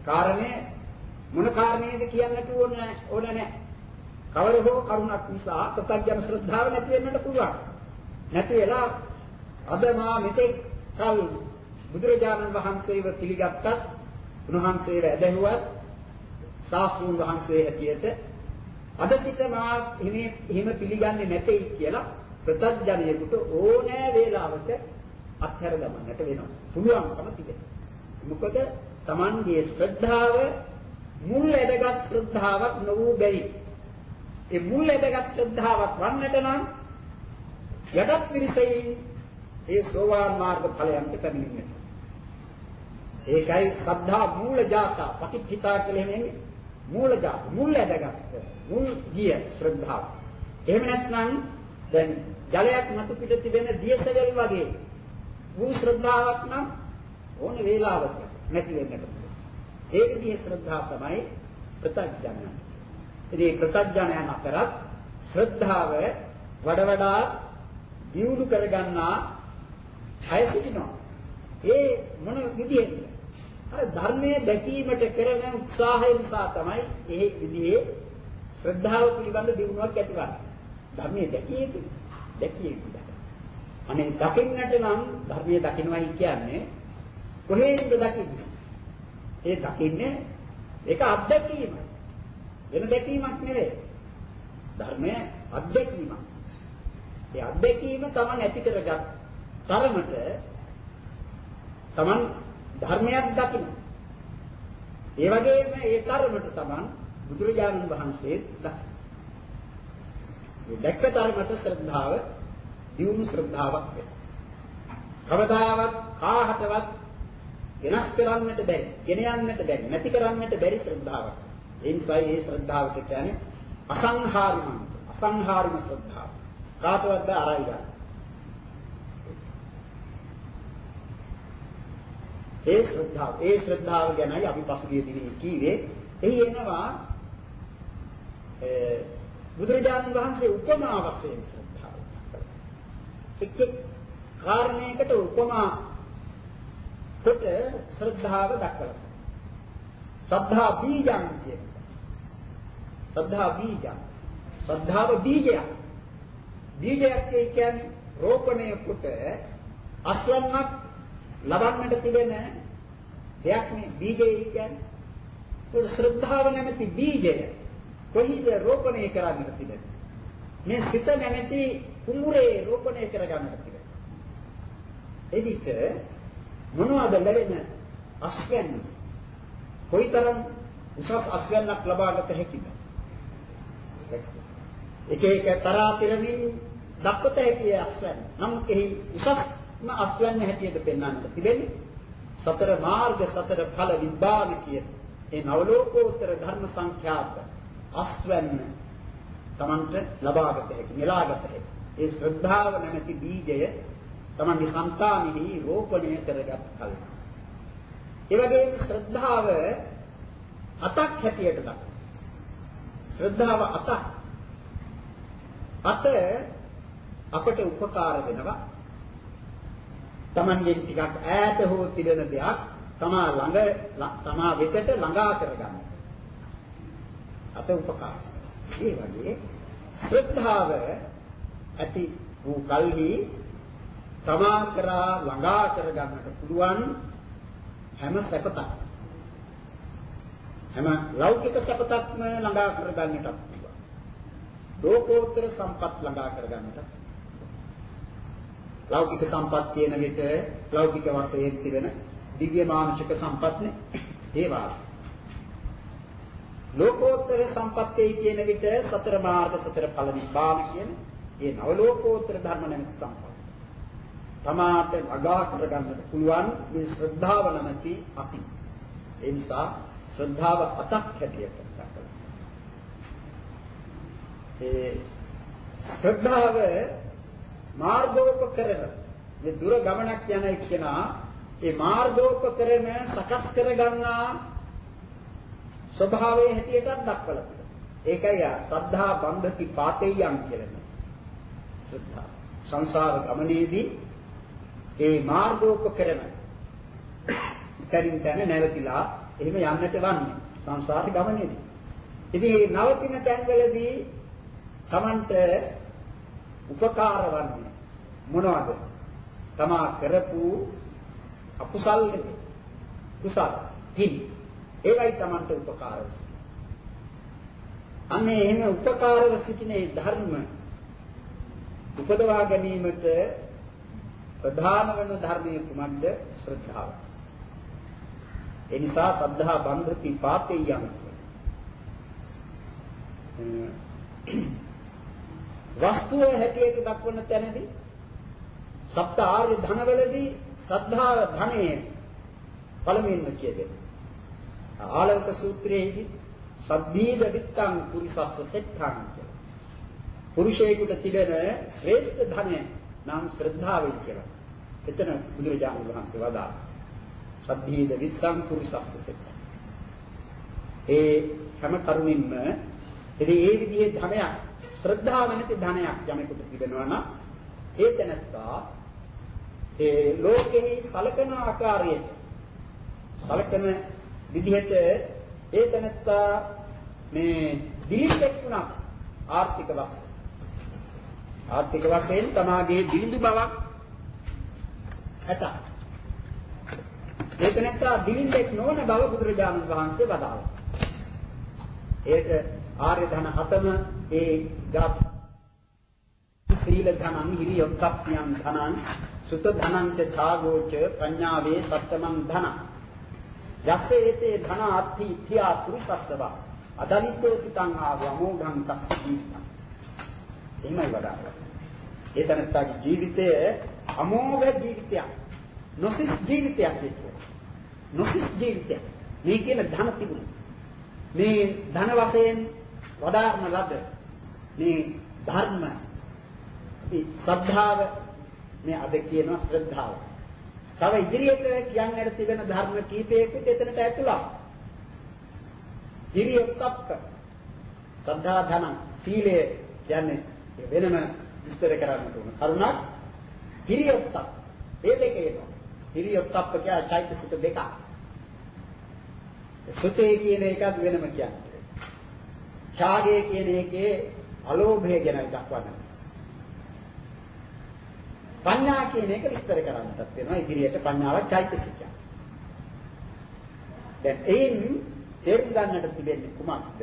කාරණේ මොන කාරණේද කියන්නට ඕන ඕන නැහැ. කවර හෝ කරුණක් නිසා ප්‍රත්‍යඥ ශ්‍රද්ධාව නැති වෙන්නට පුළුවන්. නැති වෙලා අද මා මෙතෙක් කල් බුදුරජාණන් වහන්සේව පිළිගත්තත් උන්වහන්සේව ඇදහුවත් ශාස්ත්‍රඥ වහන්සේ හැටියට අද සිට මා එහෙම පිළිගන්නේ නැtei කියලා ප්‍රත්‍යඥයෙකුට ඕනෑ වේලාවක අත්හැර දමන්නට වෙනවා. පුළුවන්කම තිබෙනවා. මොකද Tamanගේ ශ්‍රද්ධාව මුල් ඇදගත් ශ්‍රද්ධාවක් නොවූ බැරි. ඒ මුල් ඇදගත් ශ්‍රද්ධාවක් වන්නට නම් යටත් පිරිසෙයි ඒ සෝවාන් මාර්ග ඵලයන්ට පැමිණෙන්නට. ඒකයි සද්ධා මූල ජාතා පටිච්චිතා කියලා එන්නේ මූල ජාත මුල් ඇදගත් මුල් ගිය ශ්‍රද්ධාව. එහෙම නැත්නම් දැන් ජලයක් මතු පිට තිබෙන දියසෙවල් වගේ මුල් ශ්‍රද්ධාවක් නම් ඕන වේලාවක නැති වෙන්නට පුළුවන්. ඒ විදිහේ ශ්‍රද්ධාව තමයි ප්‍රත්‍යඥ. ඉතින් ප්‍රත්‍යඥයන් අතරත් ශ්‍රද්ධාව වඩ වඩා දියුණු කරගන්නා අය සිටිනවා. ඒ මොන විදියෙන්ද? අර ධර්මයේ දැකීමට කරන උත්සාහය නිසා තමයි ඒ විදිහේ ශ්‍රද්ධාව පිළිබඳ දියුණුවක් ඇතිවන්නේ. ධර්මයේ දැකිය යුතු දැකිය යුතු. අනේ දකින්නට නම් ධර්මයේ දකින්නයි කියන්නේ කොහේද දකින්නේ? ඒ දකින්නේ ඒක අත්දැකීම. වෙන දැකීමක් නෙවෙයි. ධර්මයේ අත්දැකීමක්. ඒ අත්දැකීම Taman ඇති කරගත් තරමට Taman ධර්මයක් දකින්න. ඒ වගේම ඒ තරමට Taman බුදුරජාණන් වහන්සේ දකින්න. මේ දැක්ක තරමට ශ්‍රද්ධාව දියුණු ශ්‍රද්ධාවක් වෙනවා. කවදාවත් කාහටවත් වෙනස් කරන්නට බැරි, ගෙන යන්නට බැරි, නැති කරන්නට බැරි ශ්‍රද්ධාවක්. ඒ නිසා මේ ශ්‍රද්ධාවට කියන්නේ අසංහාරිම, අසංහාරිම ශ්‍රද්ධාව. කාටවත් බෑ අරයි ගන්න. ඒ ශ්‍රද්ධාව, ඒ ශ්‍රද්ධාව ගැනයි අපි පසුගිය දිනේ කීවේ. එහි එනවා බුදුරජාණන් වහන්සේ උපමා වශයෙන් ශ්‍රද්ධාව. එක් එක් කාරණයකට උපමා කොට ශ්‍රද්ධාව දක්වලා. සද්ධා බීජං කියන. සද්ධා බීජං. ශ්‍රද්ධාව බීජයක්. බීජයක් කියන්නේ රෝපණය කොට අස්වන්නක් ලබන්නට තිබෙන දෙයක් නේ බීජය කියන්නේ. ඒ ශ්‍රද්ධාව නැමැති බීජය කොහේද රෝපණය කරන්නට තිබෙන්නේ? මේ සිත නැමැති කුඹුරේ රෝපණය කරගන්නට තිබෙන්නේ. එදිට මොනවද ලැබෙන අස්වැන්න? කොයිතරම් උසස් අස්වැන්නක් ලබාගත හැකිද? එක එක තරාතිරමින් දක්වත හැකි අස්වැන්න. නමුත් එහි උසස්ම අස්වැන්න හැටියට පෙන්වන්නට තිබෙන්නේ සතර මාර්ග සතර ඵල විභාග කියන ඒ නවලෝකෝත්තර ධර්ම සංඛ්‍යාත අස්වැන්න තමන්ට ලබාගත හැකි, නෙලාගත හැකි. ඒ ශ්‍රද්ධාව නැමැති බීජය තමන්ගේ సంతානෙහි රෝපණය කරගත් කල. ඒ වගේම ශ්‍රද්ධාව අතක් හැටියට දක්වනවා. ශ්‍රද්ධාව අතක්. අත අපට උපකාර වෙනවා. තමන්ගෙන් ටිකක් ඈත හෝ තිබෙන දෙයක් තමා ළඟ තමා වෙතට ළඟා කරගන්න. අත උපකාර. ඒ වගේ ශ්‍රද්ධාව ඇති වූ කල්හි තමා කරා ළඟා කරගන්නට පුළුවන් හැම සැපතක් හැම ලෞකික සැපතක්ම ළඟා කරගන්නට පුළුවන්. ලෝකෝත්තර සම්පත් ළඟා කරගන්නට. ලෞකික සම්පත් කියන විට ලෞකික වශයෙන් තිබෙන දිව්‍ය මානුෂික සම්පත්නේ ඒවා. ලෝකෝත්තර සම්පත්තේ කියන විට සතර මාර්ග සතර ඵල නිබ්බාන කියන ඒ නව ලෝකෝත්තර ධර්ම නැමැති සම්පත්. තමාට අගා කරගන්නට පුළුවන් මේ ශ්‍රද්ධාව නැමැති අපි. ඒ නිසා ශ්‍රද්ධාව අතක් හැටියට දක්වනවා. ඒ ශ්‍රද්ධාව මාර්ගෝපකරණ මේ දුර ගමනක් යන එක්කෙනා ඒ මාර්ගෝපකරණ සකස් කරගන්නා ස්වභාවයේ හැටියටත් දක්වලා තියෙනවා. ඒකයි සද්ධා බන්ධති පාතේයන් කියන්නේ. ශ්‍රද්ධා සංසාර ගමනේදී ඒ මාර්ගෝපකරණ තරින් තන නැවතිලා එහෙම යන්නට වන්නේ සංසාර ගමනේදී. ඉතින් නවතින තැන්වලදී Tamanට උපකාර වන්නේ මොනවද? තමා කරපු අකුසල් නෙමෙයි. කුසල. කින්. ඒවයි Tamanට උපකාර වෙන්නේ. අනේ එහෙම උපකාරව සිටින ඒ ධර්ම උපදවා ගැනීමට ප්‍රධාන වන ධර්මයේ කුමක්ද? ශ්‍රද්ධාව. ඒ නිසා සද්ධා බන්ධති පාතේයං. වස්තුව හැටියට දක්වන තැනදී සප්ත ආර්ය ධනවලදී ශ්‍රද්ධාව ධනය පළමුවෙන්ම කියදෙන. ආලවක සූත්‍රයේදී සද්ධීද විත්තං පුරිසස්ස සෙට්ඨං කියලා. පුරුෂයෙකුට තිබෙන ශ්‍රේෂ්ඨ ධනය නම් ශ්‍රද්ධාවයි කියලා. එතන බුදුරජාණන් වහන්සේ වදාළා. සද්ධීද විත්තං පුරිසස්ස සෙට්ඨං. ඒ හැම කරුණින්ම ඉතින් ඒ විදිහේ ධනයක් ශ්‍රද්ධාව නැති ධනයක් යමෙකුට තිබෙනවා නම් ඒ තැනත්තා ඒ ලෝකෙහි සලකන ආකාරයට සලකන විදිහට ඒ තැනත්තා මේ දිලිපෙක් වුණා ආර්ථික වශයෙන් ආර්ථික වශයෙන් තමාගේ දිලිඳු බවක් ඇත. ඒ තැනත්තා දිලිඳෙක් නොවන බව බුදුරජාණන් වහන්සේ වදාළා. ඒක ආර්ය ධන හතම ඒ ගාත සීල ධනං හිරියොත්ප්පියං ධනං සුත ධනං ච ඡාගෝච පඤ්ඤාවේ සත්තමං ධනං යස්සේතේ ධන අත්ථි ඉත්‍යා පුරිසස්සව අදනිතෝ තිතං ආවමෝඝං තස්ස ජීවිතං. එහෙමයි වදාළා. ඒ තනත්තාගේ ජීවිතය අමෝඝ ජීවිතයක්. නොසිස් ජීවිතයක් කියන්නේ. නොසිස් ජීවිතයක්. මේ කියන ධන තිබුණා. මේ ධන වශයෙන් වදාරන ලද මේ ධර්ම මේ ශ්‍රද්ධාව මේ අද කියනවා ශ්‍රද්ධාව. තව ඉදිරියට කියන්නට තිබෙන ධර්ම කීපයකට එතනට ඇතුළත්. ඉරියොත්ප්ප ශ්‍රද්ධා ධන සීලය කියන්නේ වෙනම විස්තර කරන්න ඕන. කරුණක් ඉරියොත්ප්ප ඒ දෙක එනවා. ඉරියොත්ප්ප කියන්නේ චෛතසික දෙකක්. සුතේ කියන එකත් වෙනම කියන්නේ. ඡාගය කියන එකේ අලෝභය ගැන දක්වනවා. පඤ්ඤා කියන එක විස්තර කරන්නටත් වෙනවා. ඉදිරියට පඤ්ඤාවක් චෛතසිකයක්. දැන් එයින් තේරුම් ගන්නට තිබෙන්නේ කුමක්ද?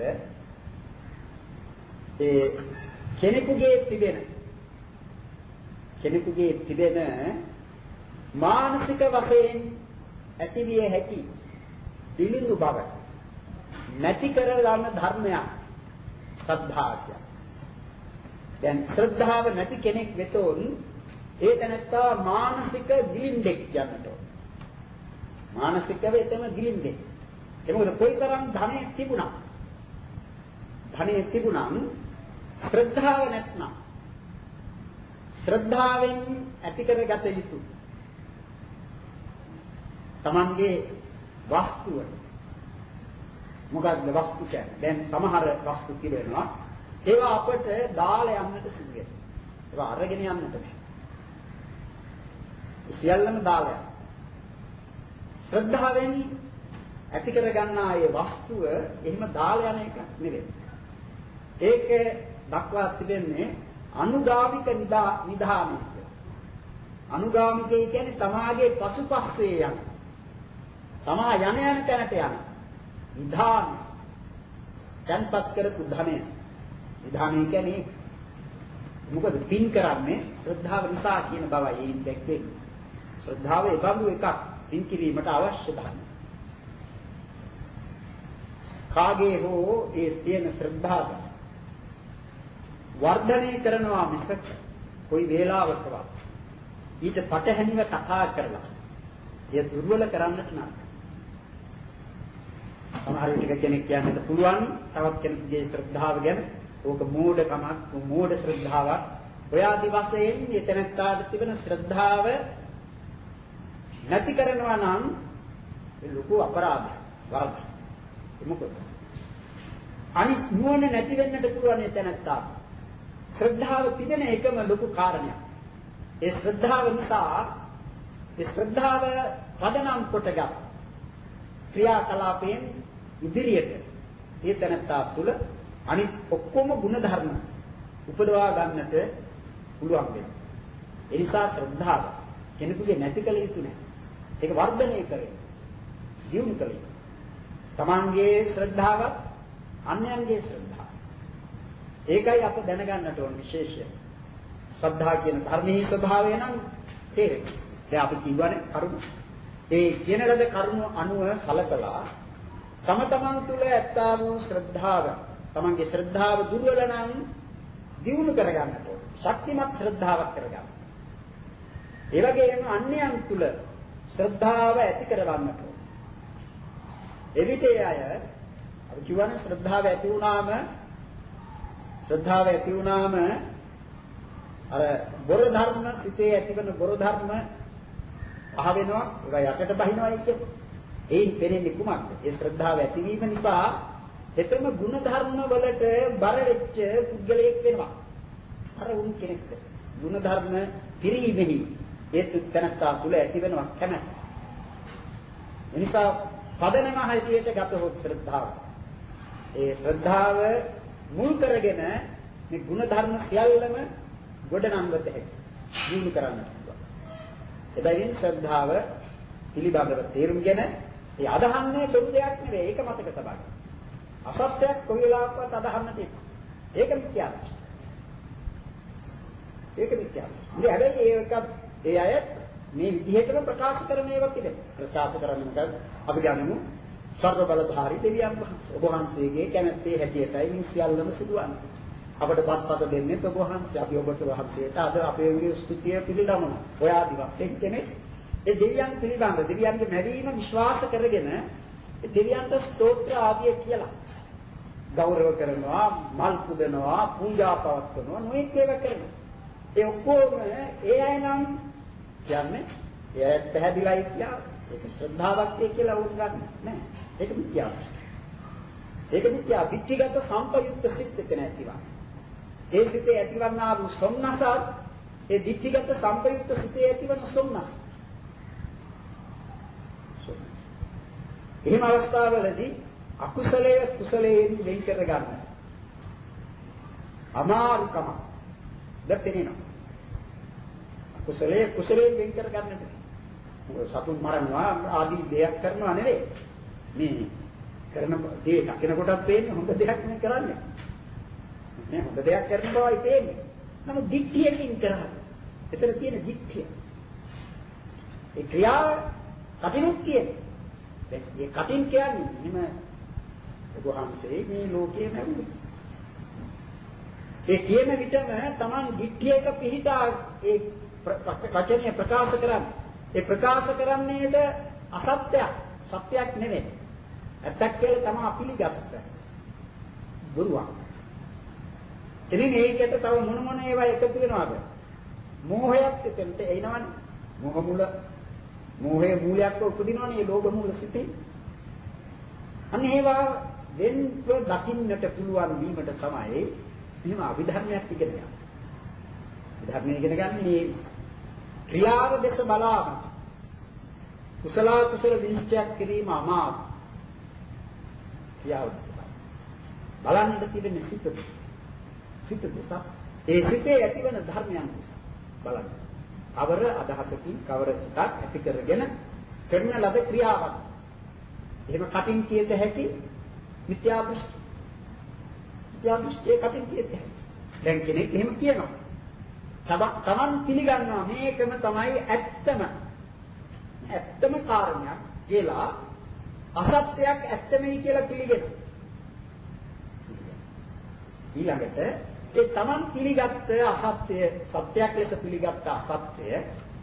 ඒ කෙනෙකුගේ තිබෙන කෙනෙකුගේ තිබෙන මානසික වශයෙන් ඇතිවිය හැකි දිලිඳු බව නැති කර ගන්න ධර්මයක් ශ්‍රද්ධාව කියන්නේ. දැන් ශ්‍රද්ධාව නැති කෙනෙක් වෙතොත් ඒ තැනත්තා මානසික දිලින්දෙක් යන්නට ඕන. මානසික වෙතම දිලින්දෙක්. ඒ මොකද කොයිතරම් ධනෙ තිබුණා. ධනෙ තිබුණම් ශ්‍රද්ධාව නැත්නම් ශ්‍රද්ධාවෙන් ඇති කරගත යුතු තමන්ගේ වස්තුව මොකක්ද වස්තු කියන්නේ? දැන් සමහර වස්තු තිබෙනවා ඒවා අපට දාලා යන්නට සිදු වෙනවා. ඒවා අරගෙන යන්නට බෑ. සියල්ලම දාලා යනවා. ශ්‍රද්ධාවෙන් ඇති කරගන්නා ඒ වස්තුව එහෙම දාලා යන එක නෙවෙයි. ඒක දක්වා තිබෙන්නේ අනුගාමික නිධානය. අනුගාමිකයි කියන්නේ තමාගේ පසුපස්සේ යන. තමා යන යන තැනට යන. නිධාන. තන්පත් කරපු ධනය. නිධානය කියන්නේ මොකද පින් කරන්නේ ශ්‍රද්ධාව නිසා කියන බවයි එයින් දැක්වෙන්නේ. ශ්‍රද්ධාව ඒ බඳු එකක් පින් කිරීමට අවශ්‍ය ධර්ම. කාගේ හෝ ඒ තියෙන ශ්‍රද්ධාව වර්ධනය කරනවා මිසක કોઈ වේලාවකවත් ඊට පටහැනිව කතා කරලා ඒ දුර්වල කරන්නට නෑ. සමහර විට කෙනෙක් කියන්නට පුළුවන් තවත් කෙනෙකුගේ ශ්‍රද්ධාව ගැන ඕක මෝඩකමක් මෝඩ ශ්‍රද්ධාවක් ඔය ආදි වශයෙන් එතනත්තාට තිබෙන ශ්‍රද්ධාව නැති කරනවා නම් ඒ ලොකු අපරාධයක් වරදක්. මොකද අනිත් නුවණ නැති වෙන්නට පුළුවන් එතනත්තා ශ්‍රද්ධාව තිබෙන එකම ලොකු කාරණයක්. ඒ ශ්‍රද්ධාව නිසා ඒ ශ්‍රද්ධාව පදනම් කොටගත් ක්‍රියාකලාපයෙන් ඉදිරියට ඒ තැනත්තා තුළ අනිත් ඔක්කොම ගුණ ධර්ම උපදවා ගන්නට පුළුවන් වෙනවා. ඒ නිසා ශ්‍රද්ධාව කෙනෙකුගේ නැති කල යුතු නැහැ. ඒක වර්ධනය කරේ. දියුණු කලේ. තමන්ගේ ශ්‍රද්ධාව අන්‍යයන්ගේ ශ්‍රද්ධාව. ඒකයි අප දැනගන්නට ඕන විශේෂය. ශ්‍රද්ධා කියන ධර්මයේ ස්වභාවය නම් තේරෙන්නේ. දැන් අපි කියවනේ කරුණ. ඒ කියන ලද කරුණ අනුව සලකලා තම තමන් තුළ ඇත්තා වූ ශ්‍රද්ධාව, තමන්ගේ ශ්‍රද්ධාව දුර්වල නම් දියුණු කරගන්නට ඕන. ශක්තිමත් ශ්‍රද්ධාවක් කරගන්න. ඒ වගේම අන්‍යයන් තුළ ශ්‍රද්ධාව ඇති කරවන්නට ඕන. එවිට අය අපි කියවනේ ශ්‍රද්ධාව ඇති වුණාම ශ්‍රද්ධාව ඇති වුණාම අර බොර ධර්ම සිතේ ඇතිවන බොර ධර්ම පහ වෙනවා. ඒක යටට බහිනවා කියන්නේ. ඒයින් පෙනෙන්නේ කුමක්ද? ඒ ශ්‍රද්ධාව ඇතිවීම නිසා හෙතම ගුණ ධර්ම වලට බර වෙච්ච පුද්ගලයෙක් වෙනවා. අර උන් කෙනෙක්ද ගුණ ධර්ම පිරීමෙහි ඒ තුත්තනත්තා තුල ඇතිවෙනවා කැමැත්ත. ඒ නිසා පදනම හැටියට ගතහොත් ශ්‍රද්ධාව. ඒ ශ්‍රද්ධාව මුල් කරගෙන මේ ගුණ ධර්ම සියල්ලම ගොඩනංගත හැකි. දිනු කරන්න පුළුවන්. එබැවින් ශ්‍රද්ධාව පිළිබඳව තේරුම්ගෙන ඒ අදහන්නේ පොදු දෙයක් නෙවෙයි. ඒක මතක තබන්න. අසත්‍යයක් කොයි වෙලාවකවත් අදහන්න තියෙනවා. ඒක මිත්‍යාව. ඒක මිත්‍යාව. ඉතින් හැබැයි ඒක ඒ අය මේ විදිහටම ප්‍රකාශ කරන ඒවා තිබෙනවා. ප්‍රකාශ කරන්නේ මොකද? අපි ගන්නමු සර්ව බලධාරී දෙවියන් වහන්සේ. ඔබ වහන්සේගේ කැමැත්තේ හැටියටයි මේ සියල්ලම සිදුවන්නේ. අපට පත්පත් දෙන්නේ ඔබ වහන්සේ. අපි ඔබට වහන්සේට අද අපේ ස්තුතිය පිළිගමු. ඔය ආදි වශයෙන් කෙනෙක් ඒ දෙවියන් පිළිබඳ දෙවියන්ගේ මැරීම විශ්වාස කරගෙන ඒ දෙවියන්ට ස්තෝත්‍ර ආදිය කියලා ගෞරව කරනවා, මල් පුදනවා, පූජා පවත්වනවා, නොඑක ඒවා කරනවා. ඒ ඔක්කොම ඒ අය නම් කියන්නේ ඒ අය පැහැදිලියි කියලා ඒක ශ්‍රද්ධාවක් කියලා වුණ ගන්න නෑ. ඒක මිත්‍යාව. ඒක මිත්‍යා විච්ඡිගත සම්පයුක්ත සිත් එතන ඇතිවන්නේ. ඒ සිතේ ඇතිවන්නා වූ සොම්නස ඒ විච්ඡිගත සම්පයුක්ත සිතේ ඇතිවන සොම්නස. එහෙම අවස්ථාවලදී අකුසලයේ කුසලයෙන් වෙන් කර ගන්න. අමාරුකම දෙපෙනිනවා. අකුසලයේ කුසලයෙන් වෙන් කර ගන්නට. සතුන් මරනවා ආදී දෙයක් කරනවා නෙවෙයි. මේ කරන දේ දකින කොටත් පේන්නේ හොඳ දෙයක් නේ කරන්නේ. නේ හොඳ දෙයක් කරන බවයි පේන්නේ. නමුත් දික්තියකින් කරා. එතන තියෙන දික්තිය. ඒ ක්‍රියාව කටිනුත් කියන්නේ. දැන් මේ කටින් කියන්නේ මෙහෙම ඔබවහන්සේ මේ ලෝකයේ නැවුනේ. ඒ කියන විටම Taman දික්තියක පිහිටා ඒ වචනය ප්‍රකාශ කරන්නේ. ඒ ප්‍රකාශ කරන්නේද අසත්‍යයක්, සත්‍යයක් නෙවෙයි. ඇත්තක් කියලා තමයි පිළිගත්ත. බොරුවක්. එනින් මේකට තව මොන මොන ඒවා එකතු වෙනවද? මෝහයක් එතනට එනවනේ. මෝහ මුල මෝහයේ මූලයක් උපදිනවනේ ලෝභ මූල සිටේ. අන්න ඒවා වෙන්ව දකින්නට පුළුවන් වීමට තමයි එහෙම අභිධර්මයක් ඉගෙන ගන්න. අභිධර්මය ඉගෙන ගන්න මේ ක්‍රියාව දෙස බලාම කුසල කුසල විනිශ්චයක් කිරීම අමාරු. ක්‍රියාව දෙස බලන්න තිබෙන සිත දෙස. සිත දෙස ඒ සිතේ ඇතිවන ධර්මයන් දෙස බලන්න. කවර අදහසකින් කවර සිතක් ඇති කරගෙන කරන ලද ක්‍රියාවක්. එහෙම කටින් කියත හැකි මිත්‍යා දෘෂ්ටි. මිත්‍යා දෘෂ්ටිය කටින් කියත හැකි. දැන් කෙනෙක් එහෙම කියනවා. තමන් පිළිගන්නවා මේකම තමයි ඇත්තම ඇත්තම කාරණයක් කියලා අසත්‍යයක් ඇත්තමයි කියලා පිළිගන්න. ඊළඟට ඒ තමන් පිළිගත්ත අසත්‍ය සත්‍යයක් ලෙස පිළිගත්ත අසත්‍ය ඒ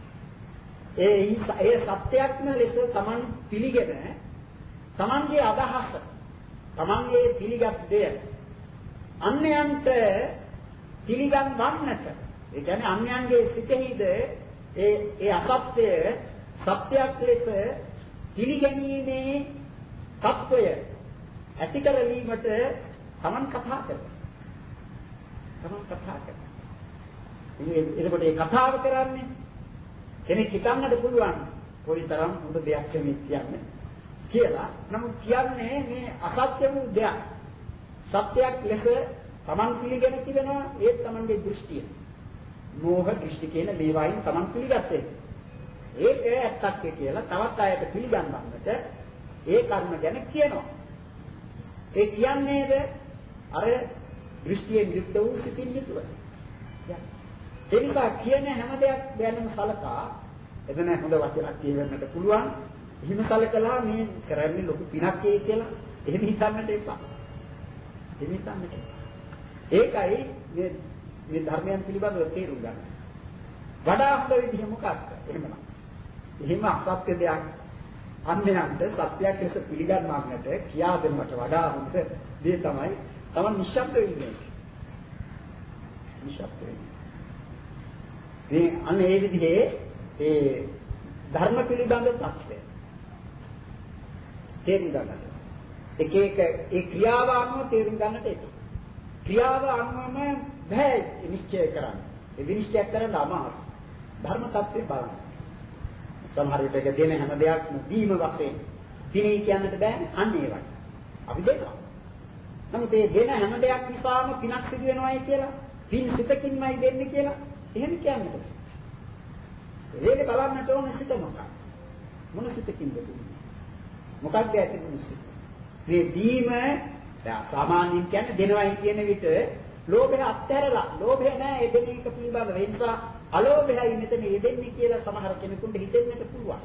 ඒ සත්‍යයක්ම ලෙස තමන් පිළිගෙන තමන්ගේ අදහස තමන්ගේ පිළිගත් දෙය අන්‍යයන්ට පිළිගන්වන්නට ඒ කියන්නේ අන්‍යයන්ගේ සිතෙහිද ඒ ඒ අසත්‍ය සත්‍යයක් ලෙස පිළිගැනීමේ තත්වය ඇති කරලීමට තමන් කතා කරනවා. තමන් කතා කරනවා. ඉතින් එතකොට මේ කතාව කරන්නේ කෙනෙක් හිතන්නට පුළුවන් කොයිතරම් හොඳ දෙයක් මේ කියන්නේ කියලා. නමුත් කියන්නේ මේ අසත්‍ය වූ දෙයක් සත්‍යයක් ලෙස Taman පිළිගෙන තිබෙනවා. ඒත් Tamanගේ දෘෂ්ටිය. මෝහ දෘෂ්ටි කියන මේවායින් Taman පිළිගත්තේ. ඒක ඇත්තක් කියලා තවත් අයට පිළිගන්නන්නට ඒ කර්ම ගැන කියනවා. ඒ කියන්නේද අර දෘෂ්ටියෙන් යුක්ත වූ සිතින් යුතුව. ඒ නිසා කියන හැම දෙයක් ගැනම සලකා එතන හොඳ වචනක් කියවෙන්නට පුළුවන්. එහෙම සලකලා මේ කරන්නේ ලොකු පිනක් කියලා එහෙම හිතන්නට එපා. එහෙම හිතන්නට එපා. ඒකයි මේ මේ ධර්මයන් පිළිබඳව තේරුම් ගන්න. වඩා හොඳ විදිහ මොකක්ද? එහෙමනම්. එහෙම අසත්‍ය දෙයක් අන්‍යයන්ට සත්‍යයක් ලෙස පිළිගන්නන්නට කියා දෙන්නට වඩා හොඳ දේ තමයි තමන් නිශ්ශබ්ද වෙන්නේ. නිශ්ශබ්ද වෙන්නේ. මේ අන්න ඒ විදිහේ ඒ ධර්ම පිළිබඳ තත්ත්වය තේරුම් ගන්නට. එක එක ඒ ක්‍රියාව අනුව තේරුම් ගන්නට ඒක. ක්‍රියාව අනුවම බෑ නිශ්චය කරන්න. ඒ විනිශ්චය කරන්න අමාරුයි. ධර්ම තත්ත්වය බලන්න. සමහර විටක දෙන හැම දෙයක්ම දීම වශයෙන් පිනී කියන්නට බෑනේ. අන්න ඒ වගේ. අපි දෙනවා. නමුත් මේ දෙන හැම දෙයක් නිසාම පිනක් සිදු වෙනවායි කියලා, පින් සිතකින්මයි දෙන්නේ කියලා එහෙම කියන්නට බෑ. ඒක බලන්නට ඕන සිත මොකක්ද? මොන සිතකින්ද දෙන්නේ? මොකක්ද ඇති මොන සිත? මේ දීම දැන් සාමාන්‍යයෙන් කියන්නේ දෙනවයි කියන විට ලෝභය අත්හැරලා, ලෝභය නෑ ඒ දෙන එක පිළිබඳව. ඒ නිසා අලෝභයයි මෙතන යෙදෙන්නේ කියලා සමහර කෙනෙකුට හිතෙන්නට පුළුවන්.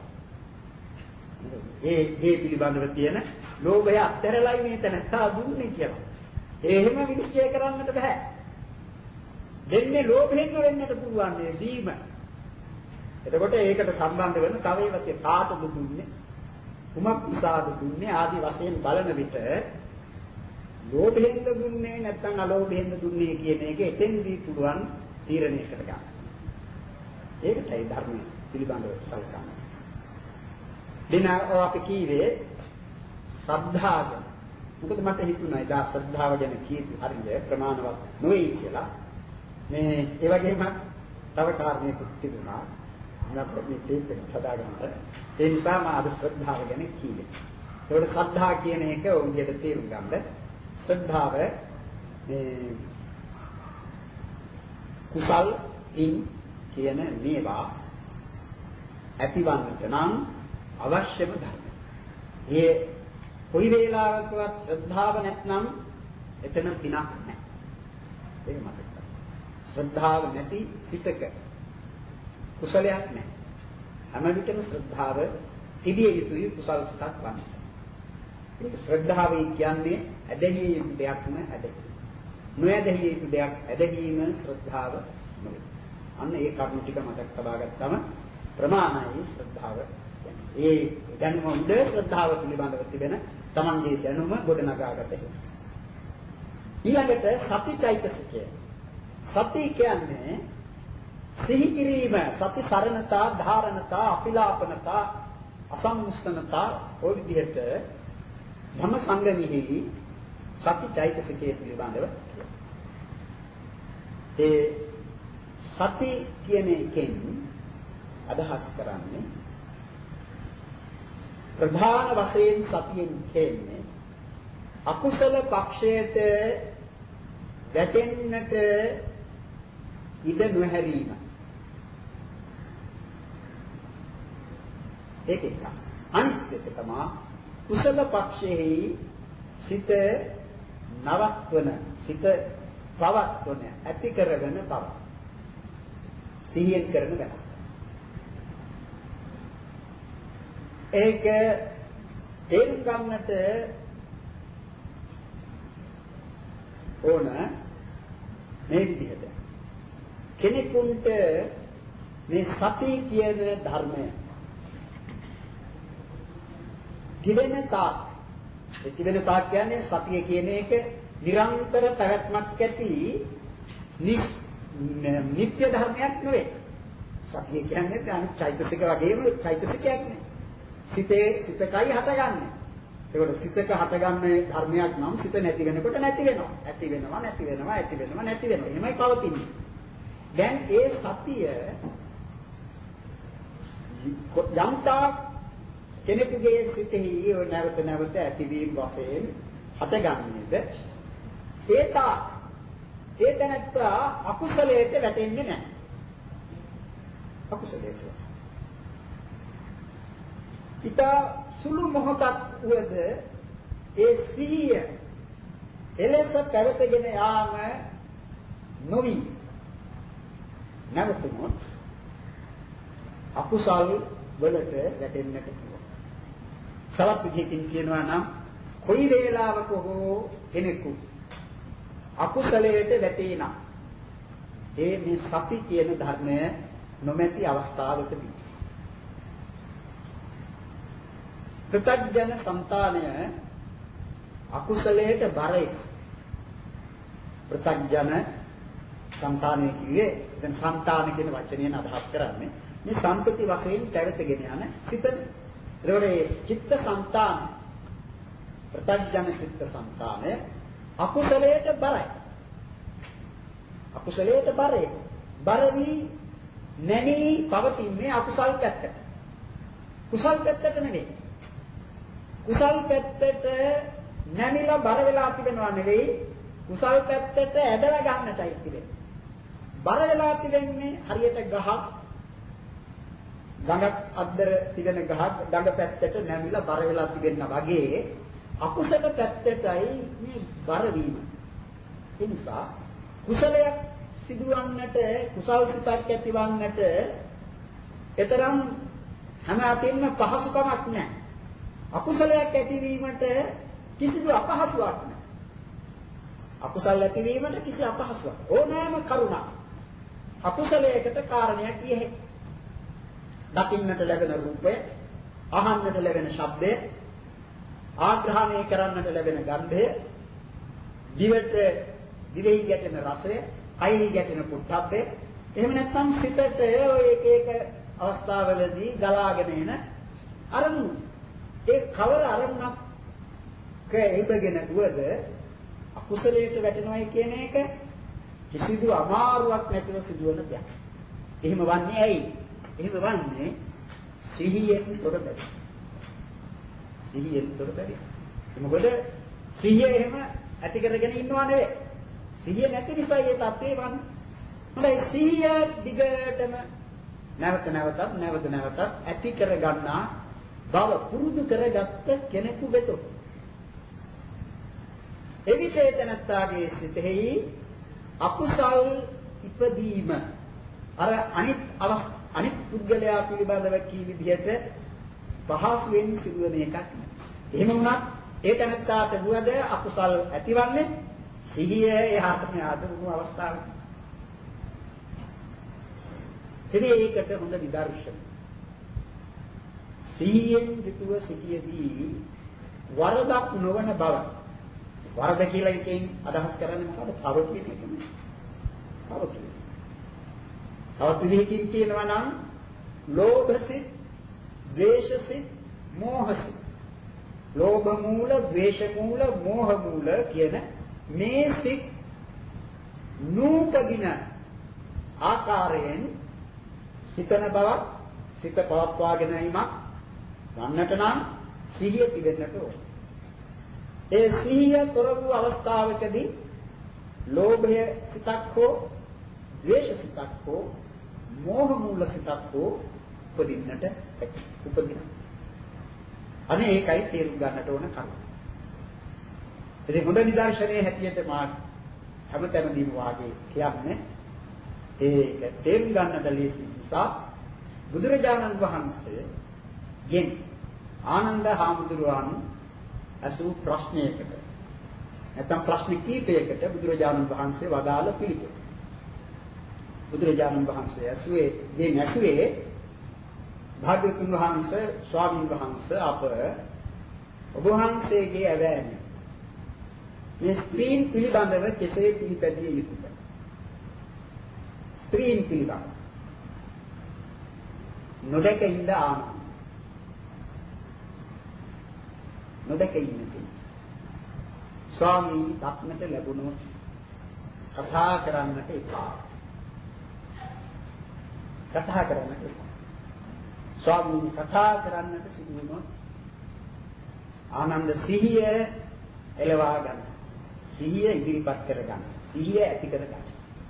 ඒ ඒ පිළිබඳව තියෙන ලෝභය අත්හැරලායි මේ තැනත්තා දුන්නේ කියලා. එහෙම විනිශ්චය කරන්නට බෑ. දෙන්නේ ලෝභයෙන් වෙන්නට පුළුවන් මේ දීම. එතකොට ඒකට සම්බන්ධ වෙන තව ඒවත් කාටද දුන්නේ? කුමක් නිසාද දුන්නේ? ආදී වශයෙන් බලන විට ලෝභයෙන්ද දුන්නේ නැත්නම් අලෝභයෙන්ද දුන්නේ කියන එක එතෙන්දී පුළුවන් තීරණය කරගන්න. ඒකටයි ධර්මයේ පිළිබඳව සලකන්නේ. දින අපි කීවේ ශ්‍රද්ධාව. මොකද මට හිතුණා එදා ශ්‍රද්ධාව ගැන කීපි හරියට ප්‍රමාණවත් නොවේ කියලා. මේ ඒ වගේම තව කාරණයක් තිබුණා. මම මේ ටේප් එක හදාගන්න. ඒ නිසා මම අද ශ්‍රද්ධාව ගැන කීවේ. ඒකට ශ්‍රද්ධා කියන එක උන්ගෙට තේරුම් ගන්න. ශ්‍රද්ධාව මේ කුසල් ඉන් කියන මේවා ඇතිවන්නට නම් අවශ්‍යම ධර්ම. ඒ කොයි වේලාවකවත් ශ්‍රද්ධාව නැත්නම් එතන පිනක් නැහැ. ඒක මතක ගන්න. ශ්‍රද්ධාව නැති සිතක කුසලයක් නැහැ. හැම විටම ශ්‍රද්ධාව තිබිය යුතුයි කුසල සිතක් වන්න. ඒක ශ්‍රද්ධාවයි කියන්නේ ඇදහිය යුතු දෙයක් නෙවෙයි ඇදහිය. නොඇදහිය යුතු දෙයක් ඇදහිීම ශ්‍රද්ධාව නෙවෙයි. අන්න ඒ කරුණු ටික මතක් තබා ගත්තම ප්‍රමාණයි ශ්‍රද්ධාව කියන්නේ. ඒ දැනුම උද ශ්‍රද්ධාව පිළිබඳව තිබෙන තමන්ගේ දැනුම ගොඩනගා ගත හැකියි. ඊළඟට සතිචෛතසිකය. සති කියන්නේ සිහි කිරීම, සති සරණතා, ධාරණතා, අපිලාපනතා, අසම්මුස්තනතා ඔය විදිහට ධම්ම සංගමෙහි සතිචෛතසිකය පිළිබඳව ඒ සති කියන එකෙන් අදහස් කරන්නේ ප්‍රධාන වශයෙන් සතියෙන් කියන්නේ අකුසල පක්ෂයට වැටෙන්නට ඉඩ නොහැරීම. ඒක එක. අනිත් එක තමයි කුසල පක්ෂයේ සිත නවත්වන, සිත පවත්වන, ඇති කරගෙන බව. සිහියෙන් කරන වැඩ. ඒක තේරුම් ගන්නට ඕන මේ විදිහට. කෙනෙකුට මේ සති කියන ධර්මය තිබෙන තාක්, ඒ තිබෙන තාක් කියන්නේ සතිය කියන එක නිරන්තර පැවැත්මක් ඇති නිත්‍ය ධර්මයක් නෙවෙයි. සතිය කියන්නේ අනිත් චෛතසික වගේම චෛතසිකයක් නෙවෙයි. සිතේ සිතකයි හටගන්නේ. ඒකට සිතක හටගන්නේ ධර්මයක් නම් සිත නැති වෙනකොට නැති වෙනවා. ඇති වෙනවා, නැති වෙනවා, ඇති වෙනවා, නැති වෙනවා. එහෙමයි පවතින්නේ. දැන් ඒ සතිය යම්තා කෙනෙකුගේ සිතෙහි ඔය නැවත නැවත ඇතිවීම වශයෙන් හටගන්නේද ඒතා ඒ තැනත්තා අකුසලයට වැටෙන්නේ නැහැ. අකුසලයට. ඊට සුළු මොහොතක් වුවද ඒ සිහිය එලෙස පැවතගෙන යාම නොවි නැවතුනොත් අකුසල් වලට වැටෙන්නට පුළුවන්. තවත් විදිහකින් කියනවා නම් කොයි වේලාවක හෝ කෙනෙකු අකුසලයට වැටේ නම් ඒ මේ සති කියන ධර්මය නොමැති අවස්ථාවකදී ප්‍රත්‍යඥ సంతානය අකුසලයට බර එක. ප්‍රත්‍යඥ సంతානය කියේ දැන් సంతාන කියන වචනයෙන් අදහස් කරන්නේ මේ සම්පති වශයෙන් පැවතගෙන යන සිතන. ඒකෝනේ චිත්ත సంతාන ප්‍රත්‍යඥ චිත්ත సంతානය අකුසලයට බරයි. අකුසලයට බරයි. බර වී නැණී පවතින්නේ අකුසල් පැත්තට. කුසල් පැත්තට නෙවෙයි. කුසල් පැත්තට නැමිලා බර වෙලා තිබෙනවා නෙවෙයි. කුසල් පැත්තට ඇදලා ගන්නටයි තිබෙන්නේ. බර වෙලා තිබෙන්නේ හරියට ගහක් ගඟක් අද්දර තිබෙන ගහක් ගඟ පැත්තට නැමිලා බර වෙලා තිබෙනා වගේ අකුසල පැත්තටයි මේ බර වීම. ඒ නිසා කුසලයක් සිදුවන්නට කුසල් සිතක් ඇතිවන්නට එතරම් හැම අතින්ම පහසුකමක් නැහැ. අකුසලයක් ඇතිවීමට කිසිදු අපහසුාවක් නැහැ. අකුසල ඇතිවීමට කිසි අපහසුාවක් ඕනෑම කරුණක් අකුසලයකට කාරණයක් විය හැකියි. දකින්නට ලැබෙන රූපය, අහන්නට ලැබෙන ශබ්දය, ආග්‍රහණය කරන්නට ලැබෙන ගන්ධය, දිවට දිවෙහි ගැටෙන රසය, කයෙහි ගැටෙන පුට්ටබ්බය, එහෙම නැත්නම් සිතට ඔය එක එක අවස්ථාවලදී ගලාගෙන එන අරමුණු. ඒ කවර අරමුණක් ඉබගෙන දුවද අකුසලයට වැටෙනවයි කියන එක කිසිදු අමාරුවක් නැතිව සිදුවන දෙයක්. එහෙම වන්නේ ඇයි? එහෙම වන්නේ සිහියෙන් තොර බැරි. සිහියෙන් තොර බැරි. මොකද සිහිය එහෙම ඇති කරගෙන ඉන්නව නෙවෙයි. සිහිය නැති නිසා ඒ තත්ත්වේ වන්නේ. හොඳයි සිහිය දිගටම නැවත නැවතත් නැවත නැවතත් ඇති කර ගන්නා බව පුරුදු කරගත්ත කෙනෙකු වෙතොත් එවිට ඒ තනත්තාගේ සිතෙහි අකුසල් ඉපදීම අර අනිත් අවස් අනිත් පුද්ගලයා පිළිබඳව කී විදිහට පහසුවෙන් සිදුවන එකක් නෙවෙයි. එහෙම වුණත් ඒ තනත්තාට දුවද අකුසල් ඇතිවන්නේ සිහිය එහාට මෙහාට වුණු අවස්ථාවක. ඉතින් ඒකට හොඳ නිදර්ශන. සිහියෙන් යුතුව සිටියේදී වරදක් නොවන බව. වරද කියලා එකෙන් අදහස් කරන්නේ මොකද? පව කියන එක නෙවෙයි. පව කියන්නේ. තවත් විදිහකින් කියනවා නම් ලෝභසිත, ද්වේෂසිත, මෝහසිත. ලෝභ මූල, ද්වේෂ මූල, මෝහ මූල කියන මේ සිත් නූපදින ආකාරයෙන් සිතන බවක්, සිත පවත්වාගෙන යීමක් ගන්නට නම් සිහිය තිබෙන්නට ඕන. ඒ සිහිය තොර වූ අවස්ථාවකදී ලෝභය සිතක් හෝ, ද්වේෂ සිතක් හෝ, මෝහ මූල සිතක් හෝ උපදින්නට උපදින. අනේ ඒකයි තේරුම් ගන්නට ඕන කරුණ. ඉතින් හොඳ නිදර්ශනයේ හැටියට මා හැමතැනදීම වාගේ කියන්නේ ඒක තේරුම් ගන්නට ලේසි නිසා බුදුරජාණන් වහන්සේ ගෙන් ආනන්ද හාමුදුරුවන් අසූ ප්‍රශ්නයකට නැත්නම් ප්‍රශ්න කීපයකට බුදුරජාණන් වහන්සේ වදාළ පිළිතුරු. බුදුරජාණන් වහන්සේ ඇසුවේ ගෙන් ඇසුවේ භාග්‍යවතුන් වහන්සේ ස්වාමීන් වහන්සේ අප ඔබ වහන්සේගේ ඇවෑමෙන් මේ ස්ත්‍රීන් පිළිබඳව කෙසේ පිළිපැදිය යුතුද? ස්ත්‍රීන් පිළිබඳව නොදක ඉඳ ආනන්ද නොදක ඉන්නේ ස්වාමීන් දක්නට ලැබුණොත් කතා කරන්නට එපා. කතා කරන්නට එපා. ස්වාමීන් කතා කරන්නට සිදු වුණොත් ආනන්ද සිහිය එලවා ගන්න. සිහිය ඉදිරිපත් කර ගන්න. සිහිය ඇති කර ගන්න.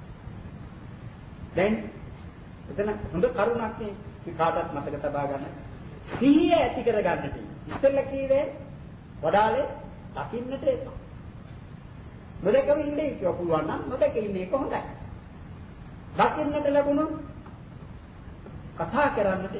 දැන් එතන හොඳ කරුණක් නේ කාටත් මතක තබා ගන්න. සිහිය ඇති කර ගන්නට. ඉස්සෙල්ලා කීවේ වඩාලේ දකින්නට එපා. නොදකම ඉන්නේ කියව පුළුවන් නම් නොදක ඉන්නේ කොහොමද? දකින්නට ලැබුණොත් කතා කරන්නට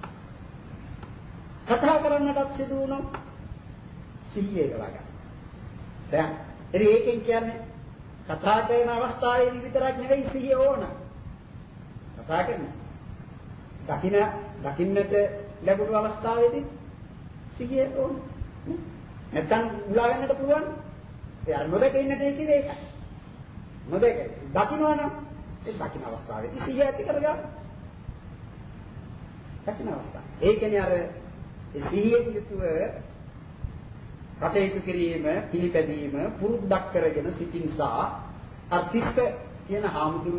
කතා කරන්නටත් සිදු වුණොත් සිහිය එලවා ගන්න. දැන් ඉතින් ඒකෙන් කියන්නේ කතා කරන අවස්ථාවේදී විතරක් නෙවෙයි සිහිය ඕන. කතා කරන දකින්න දකින්නට ලැබුණු අවස්ථාවේදී සිහිය ඕන. නැත්තම් උලා වෙන්නට පුළුවන්. ඒ අර නොදක ඉන්නට ඒකේ ඒක. නොදක දකින්නවනම් ඒ දකින්න අවස්ථාවේදී සිහිය ඇති කරගන්න. දකින්න අවස්ථාව. ඒ කියන්නේ අර ඒ සිහියෙන් යුතුව කටයුතු කිරීම, පිළිපැදීම පුරුද්දක් කරගෙන සිටි නිසා අර තිස්ස කියන හාමුදුරු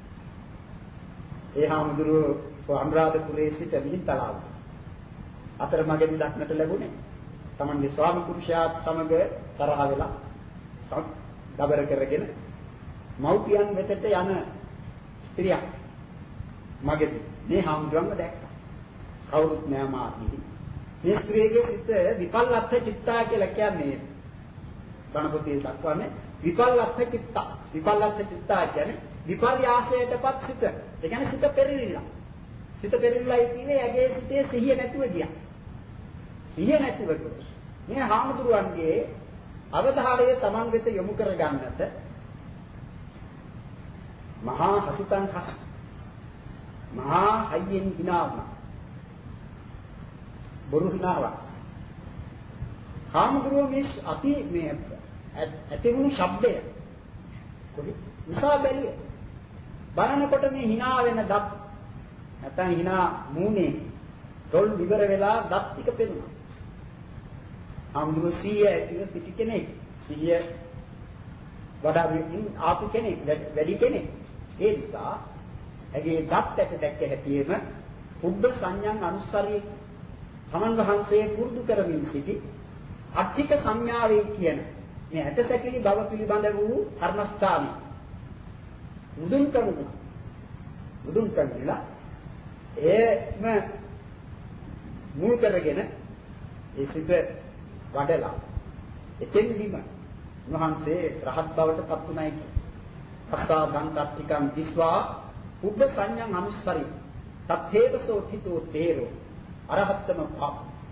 ඒ හාමුදුරු අනුරාධපුරයේ සිට මිහින්තලාව අතරමඟදී දක්නට ලැබුණේ තමන්ගේ ස්වාමි පුරුෂයාත් සමග තරහ වෙලා දබර කරගෙන මව්පියන් වෙතට යන ස්ත්‍රියක් මගදී මේ හාමුදුරුවන්ව දැක්කා. කවුරුත් නෑ මාත්මී. මේ ස්ත්‍රියගේ සිත විපල්ලත්ථ චිත්තා කියලා කියන්නේ ගණපතියේ දක්වන්නේ විපල්ලත්ථ චිත්තා. විපල්ලත්ථ චිත්තා කියන්නේ විපර්යාසයටපත් සිත. ඒ කියන්නේ සිත පෙරලිලා. සිත පෙරලිලා කියන්නේ ඇගේ සිතේ සිහිය නැතුව ගියා. සිහිය නැතුව ගියා. මේ හාමුදුරුවන්ගේ අවධානය Taman වෙත යොමු කර ගන්නට මහා හසිතං හස් මහා හයියෙන් විනාවුණා. බොරු හිනාවක්. හාමුදුරුවෝ මේ අති මේ ඇති වුණු ශබ්දය කොහේ නිසා බැලුවේ. බලනකොට මේ hina වෙන දත් නැත්නම් hina මූණේ තොල් විවර වෙලා දත් ටික පෙනුණා. හාමුදුරුවෝ සිහිය ඇතිව සිටි කෙනෙක්. සිහිය වඩා වින් ආපු කෙනෙක් වැඩි කෙනෙක්. ඒ නිසා ඇගේ දත් ඇට දැක්ක හැටියෙම පුබ්බ සංඥාන් අනුස්සරියේ තමන් වහන්සේ පුරුදු කරමින් සිටි අට්ඨික සංඥාවේ කියන මේ ඇටසැකිලි බව පිළිබඳ වූ කර්මස්ථානයි. මුදුන් කරුණ මුදුන් කරුණලා ඒම මුල් කරගෙන ඒ සිත වඩලා එතෙන්දිම වහන්සේ රහත් බවට පත් වුණයි. අස්සා දන්තට්ඨිකං විස්වා පුබ්බ සංඥාන් අනුස්සරි තත්තේවසෝ හිතෝ තේරෝ අරහත්තම පා.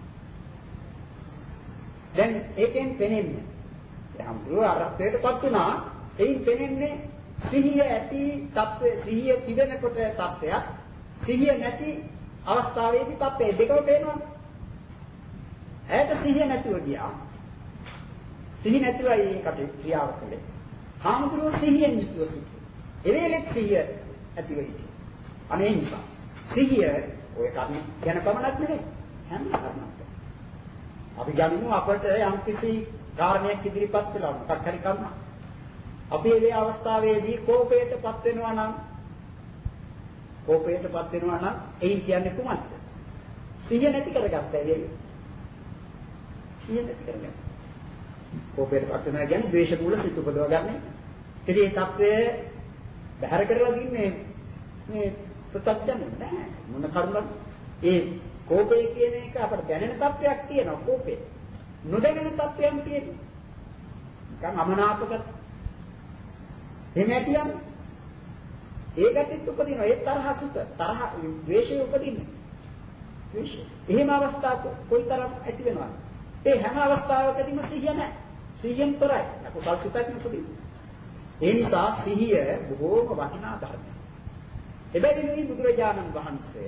දැන් ඒකෙන් පෙනෙන්නේ යම් දුර අරහතේටපත් වුණා. එයින් පෙනෙන්නේ සිහිය ඇති තත්ත්වයේ සිහිය තිබෙනකොට තත්ත්වයක් සිහිය නැති අවස්ථාවේදී තත්ත්වය දෙකම පේනවා. ඈත සිහිය නැතුව ගියා. සිහිය නැතුවයි ඒකට ක්‍රියාව කළේ. හාමුදුරුවෝ සිහියෙන් යුතුව සිටියේ. එවේලෙත් සිහිය ඇතිව හිටියේ. අනේ නිසා සිහිය ඔය කර්ම ගැන පමණක් නෙවෙයි හැම කර්මයක්. අපි ගනිමු අපට යම් කිසි කාරණයක් ඉදිරිපත් වෙලා මොකක් හරි කර්ම. අපි මේ අවස්ථාවේදී කෝපයටපත් වෙනවා නම් කෝපයටපත් වෙනවා නම් එයින් කියන්නේ කුමක්ද? සිහිය නැති කරගත්තා ඒ. සිහිය නැති කරගත්තා. කෝපයටපත් වෙනවා කියන්නේ ද්වේෂ මූල සිත් උපදව ගන්න. ඉතින් මේ தත්වය බැහැර කරලා දින්නේ මේ ප්‍රත්‍යක්ෂ නැහැ. මොන කරුණක් ඒ කෝපය කියන එක අපට දැනෙන තත්වයක් තියෙනවා කෝපේ. නොදැනෙන තත්වයක් තියෙනවා. නිකන් අමනාපක එහෙම ඇතියන්නේ. ඒ ගැටිත් උපදිනවා. ඒ තරහ සිත තරහ ද්වේෂය උපදින්නේ. ද්වේෂය. එහෙම අවස්ථාවක කොයිතරම් ඇති වෙනවද? ඒ හැම අවස්ථාවකදීම සිහිය නැහැ. සිහියෙන් තොරයි. අකුසල් සිතක් නෙපදින්නේ. ඒ නිසා සිහිය බොහෝම වටිනා ධර්මයක්. එබැවින් බුදුරජාණන් වහන්සේ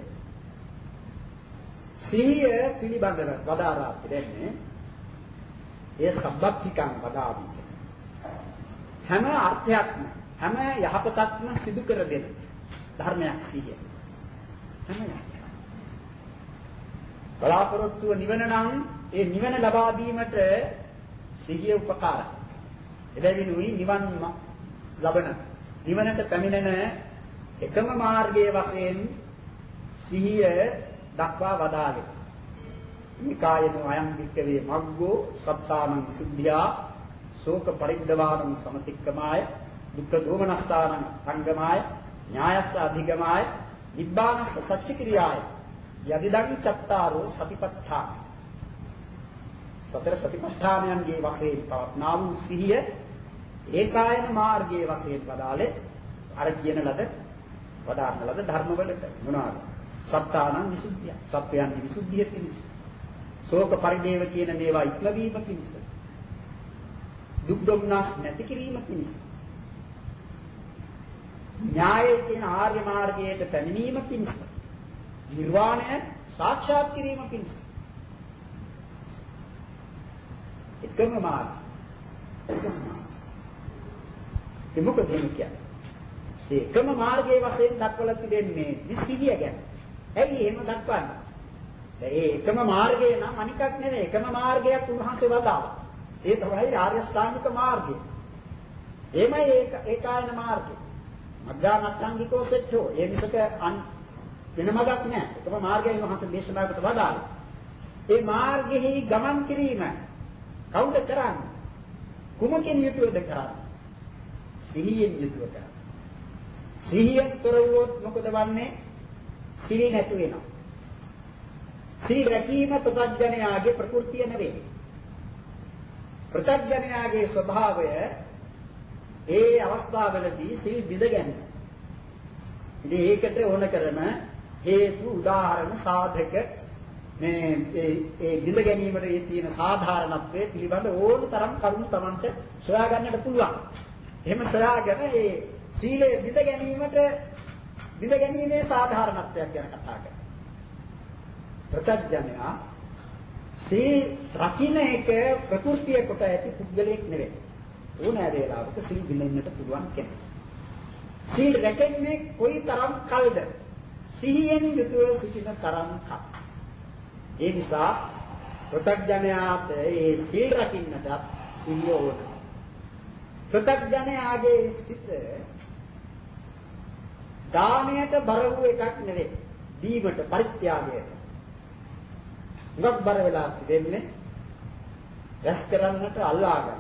සිහිය පිළිබඳව වදාරා තිබෙන්නේ ඒ සබ්බත්තිකං වදාවි. හැම අර්ථයක්ම හැම යහපතක්ම සිදු කර දෙන ධර්මයක් සිහිය. හැම බලාපොරොත්තුව නිවන නම් ඒ නිවන ලබා දීමට සිහිය උපකාරයි. එබැවින් උයි නිවන් ලබන නිවනට පැමිණෙන එකම මාර්ගයේ වශයෙන් සිහිය දක්වා වදාළේ. ඊකායන අයං වික්කවේ මග්ගෝ සත්තානං විසුද්ධියා ශෝක පරිද්දවානං සමතික්කමාය දුක්ඛ දෝමනස්ථානං සංගමාය ඥායස්ස අධිගමාය නිබ්බානස්ස සච්ච ක්‍රියාය යදිදං චත්තාරෝ සතිපට්ඨාන සතර සතිපට්ඨානයන්ගේ වශයෙන් පවත්නා වූ සිහිය ඒකායන මාර්ගයේ වශයෙන් වදාලේ අර කියන ලද වදාරන ලද ධර්මවලට මොනවාද සත්තානං විසුද්ධිය සත්‍යයන්ගේ විසුද්ධිය පිණිස ශෝක පරිදේව කියන මේවා ඉක්මවීම පිණිස දුක් දුම්නස් නැති කිරීම පිණිස න්‍යායයේ කියන ආර්ය මාර්ගයට පැමිණීම පිණිස නිර්වාණය සාක්ෂාත් කිරීම පිණිස එකම මාර්ගය එකම මාර්ගය ඒ මොකද කියන්නේ ඒ එකම මාර්ගයේ වශයෙන් දක්වලා තිබෙන්නේ සිහිය ගැන. ඇයි එහෙම දක්වන්නේ? ඒ එකම මාර්ගය නම් අනිකක් නෙවෙයි එකම මාර්ගයක් උන්වහන්සේ වදාළා. ඒ තමයි ආර්ය ශ්‍රාන්තික මාර්ගය. එමය ඒක ඒකායන මාර්ගය. මග්ගාමච්ඡංගිකෝ සෙට්ඨෝ. ඒ විසක අන් වෙන මගක් නෑ. එකම මාර්ගයෙන් උන්වහන්සේ දේශනා කොට වදාළා. ඒ මාර්ගෙහි ගමන් කිරීම කවුද කරන්නේ? කුමකින් යුතුවද කරන්නේ? සිහියෙන් යුතුව කරන්නේ. සිහියෙන් තොර වුවොත් මොකද වන්නේ? සිහි නැතු වෙනවා. සිහි රැකීම ප්‍රත්‍යඥයාගේ ප්‍රകൃතිය නෙවෙයි. ප්‍රත්‍යඥයාගේ ස්වභාවය ඒ අවස්ථාවලදී සිහි බිඳ ගැනීම. ඉතින් ඒකට ඕන කරන හේතු උදාහරණ සාධක මේ ඒ ඒ බිඳ ගැනීමේ ඒ තියෙන සාධාරණත්වයේ පිළිබඳ ඕන තරම් කරුණු Tamanට සොයා ගන්නට පුළුවන්. එහෙම සොයාගෙන ඒ සීලය බිඳ ගැනීමට බිඳ ගැනීමේ සාධාරණත්වයක් ගැන කතා කරනවා. ප්‍රත්‍යඥයා සීල් රකින්න එක ප්‍රകൃතිය කොට ඇති පුද්ගලයෙක් නෙවෙයි. ඕනෑ වේලාවක සීල් බිඳෙන්නට පුළුවන් කෙනෙක්. සීල් රැකෙන්නේ කොයි තරම් කල්ද? සිහියෙන් යුතුව සිටින තරම් කල්. ඒ නිසා ප්‍රත්‍යඥයාට ඒ සීල් රකින්නට සිහිය ඕන. ප්‍රත්‍යඥයාගේ සිත දානයට බර වූ එකක් නෙවෙයි. දීමට පරිත්‍යාගයට. මොකක් බර වෙලා තිබෙන්නේ? රැස් කරන්නට අල්ලා ගන්න.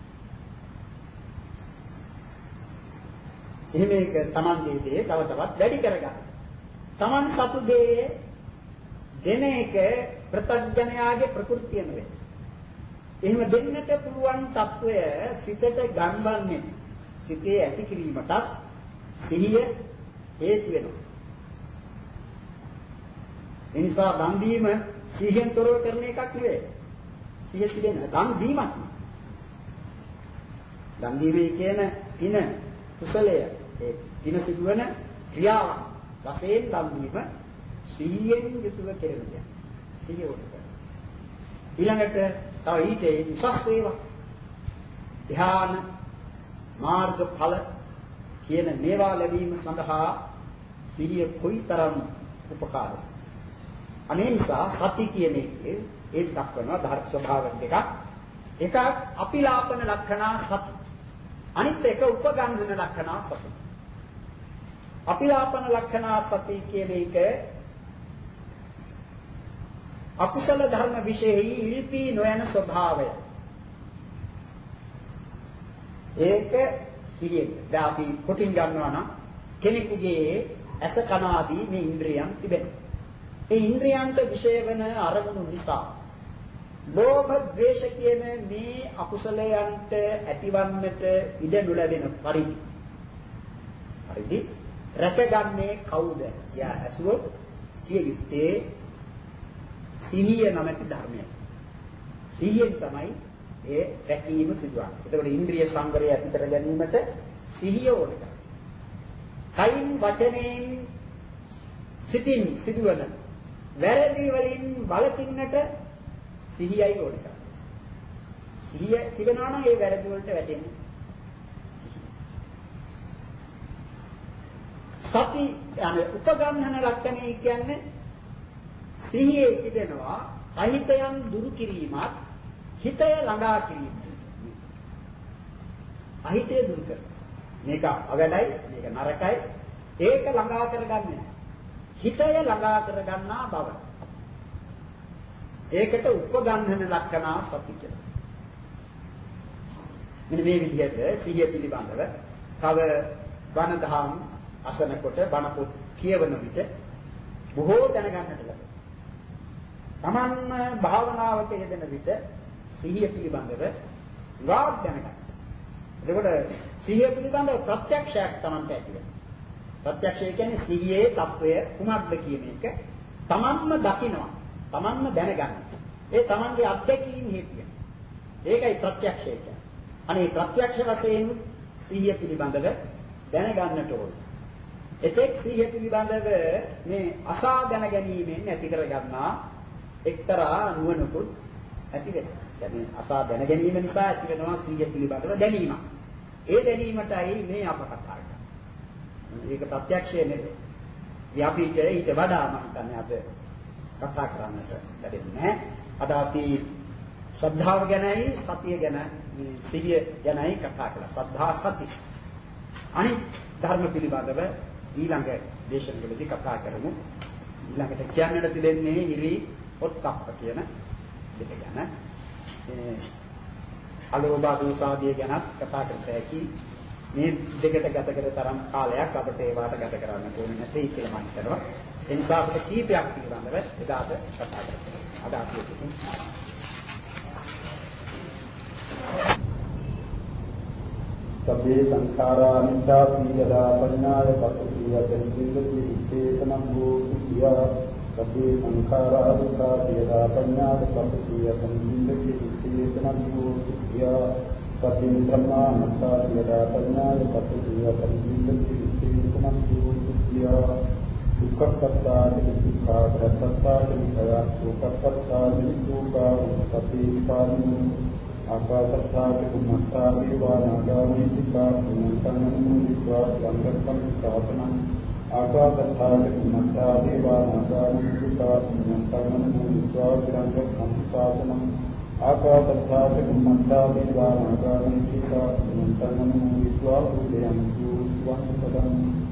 එහෙම එක Tamanගේ දේ තව තවත් වැඩි කරගන්න. Taman සතු දේ දෙන එක ප්‍රත්‍යඥයාගේ ප්‍රകൃතිය නෙවෙයි. එහෙම දෙන්නට පුළුවන් తত্ত্বය සිතට ගන්වන්නේ සිතේ ඇති කිරීමට සිහිය හේතු වෙනවා. ඒ නිසා දන් දීම සිහියෙන් තොරව කරන එකක් නෙවෙයි. සිහිය තිබෙන දන් දීමක්. දන් දීමේ කියන පින කුසලය ඒ පින සිදුවන ක්‍රියාව වශයෙන් දන් දීම සිහියෙන් යුතුව කෙරෙන දෙයක්. සිහිය උඩට. ඊළඟට තව ඊට උසස් වේවා. ධ්‍යාන මාර්ගඵල කියන මේවා ලැබීම සඳහා සිහිය කොයිතරම් උපකාරයි. අනේ නිසා සති කියන එකේ ඒ දක්වනවා ධර්ම ස්වභාව දෙකක්. එකක් අපිලාපන ලක්ෂණා සති. අනිත් එක උපගන්ධන ලක්ෂණා සති. අපිලාපන ලක්ෂණා සති කියන එක අකුසල ධර්ම විශේෂයි ඉල්පී නොයන ස්වභාවය. ඒක සිහියෙන්. දැන් අපි කොටින් ගන්නවා නම් කෙනෙකුගේ ඇස කන ආදී මේ ඉන්ද්‍රියන් තිබෙනවා. ඒ ඉන්ද්‍රියන්ට විශේෂ වෙන අරමුණු නිසා ලෝභ ද්වේෂ කියන මේ අකුසලයන්ට ඇතිවන්නට ඉඩ නොලැබෙන පරිදි පරිදි රැකගන්නේ කවුද? යා ඇසුවොත් කිය යුත්තේ සිහිය නැමැති ධර්මය. සිහියෙන් තමයි ඒ රැකීම සිදුවන්නේ. එතකොට ඉන්ද්‍රිය සංවරය ඇති කර ගැනීමට සිහිය ඕනක. කයින් වචනයෙන් සිතින් සිදුවන වැරදි වලින් වළකින්නට සිහියයි ඕනක. සිහිය තිබෙනවා නම් ඒ වැරදි වලට වැටෙන්නේ. සති යන උපගම්හන ලක්ෂණය කියන්නේ සිහියේ තිබෙනවා අහිතයන් දුරු කිරීමත් හිතය ළඟා කිරීම. අහිතය දුරු කර. මේක අවැඩයි, මේක නරකයි. ඒක ළඟා කරගන්නේ. හිතය ළඟා කරගන්නා බව. ඒකට උපගන්හන ලක්ෂණා සති කියලා. මෙන්න මේ විදිහට සිහිය පිළිබඳව තව බණ දහම් අසනකොට බණ පොත් කියවන විට බොහෝ දැනගන්නට ලැබෙනවා. තමන්ම භාවනාවට යෙදෙන විට සිහිය පිළිබඳව ගාක් දැනගන්න. එතකොට සිහිය පිළිබඳව ප්‍රත්‍යක්ෂයක් තමන්ට ඇති වෙනවා. ප්‍රත්‍යක්ෂය කියන්නේ සිහියේ తত্ত্বය කුමක්ද කියන එක තමන්ම දකිනවා. තමන්ම දැනගන්න. ඒ තමන්ගේ අත්දැකීම් හේතුව. ඒකයි ප්‍රත්‍යක්ෂය කියන්නේ. අනේ ප්‍රත්‍යක්ෂ වශයෙන් සිහිය පිළිබඳව දැනගන්නට ඕන. එතෙක් සිහිය පිළිබඳව මේ අසා දැන ගැනීමෙන් ඇති කරගන්නා එක්තරා නුවණකුත් ඇති වෙනවා. يعني අසා දැන ගැනීම නිසා ඇති වෙනවා සිහිය පිළිබඳව දැනීමක්. ඒ දැනීමටයි මේ අප කතා කරන්නේ. මේක ප්‍රත්‍යක්ෂය නෙවෙයි. ව්‍යාපීට ඊට වඩා මම හිතන්නේ අද කතා කරන්නට ලැබෙන්නේ නැහැ. අද අපි ශ්‍රද්ධාව ගැනයි සතිය ගැන මේ සිහිය ගැනයි කතා කළා. ශ්‍රද්ධා සති. අනිත් ධර්ම පිළිබඳව ඊළඟ දේශනවලදී කතා කරමු. ඊළඟට කියන්නට තිබෙන්නේ ඉරි ඔත්තප්ප කියන දෙක ගැන. මේ අලෝභ දෝසාදිය ගැනත් කතා කරත හැකි. මේ දෙකට ගත කර තරම් කාලයක් අපිට ඒවට ගත කරන්න ඕනේ නැtei කියලා මම හිතනවා. ඒ නිසා අපිට කීපයක් පිළිබඳව එදාට කතා කරමු. අද අපි සබ්බේ සංඛාරා අනිච්චා සීලදා පඤ්ඤාය පස්සීයතෙන් සින්දති ඉත්තේතනම් භූතිය සබ්බේ සංඛාරා අනිච්චා සීලදා පඤ්ඤාය පස්සීයතෙන් සින්දති ඉත්තේතනම් භූතිය සබ්බේ බ්‍රහ්මා අනිච්චා සීලදා පඤ්ඤාය පස්සීයතෙන් සින්දති ඉත්තේතනම් භූතිය දුක්ඛප්පත්තාදි දුක්ඛාප්පත්තාදි භයක්ඛප්පත්තාදි දුක්ඛා උපපත්ති පාරමී ආකාශත්තාදි කුමත්තාදි වානාගාමීතිකා පුඤ්ඤං විස්වා සංගතං සාපනං ආකාශත්තාදි කුමත්තාදි වානාගාමීතිකා පුඤ්ඤං විස්වා සංගතං සාපනං ආකාශත්තාදි කුමත්තාදි වානාගාමීතිකා පුඤ්ඤං විස්වා උදයං සුවං සදං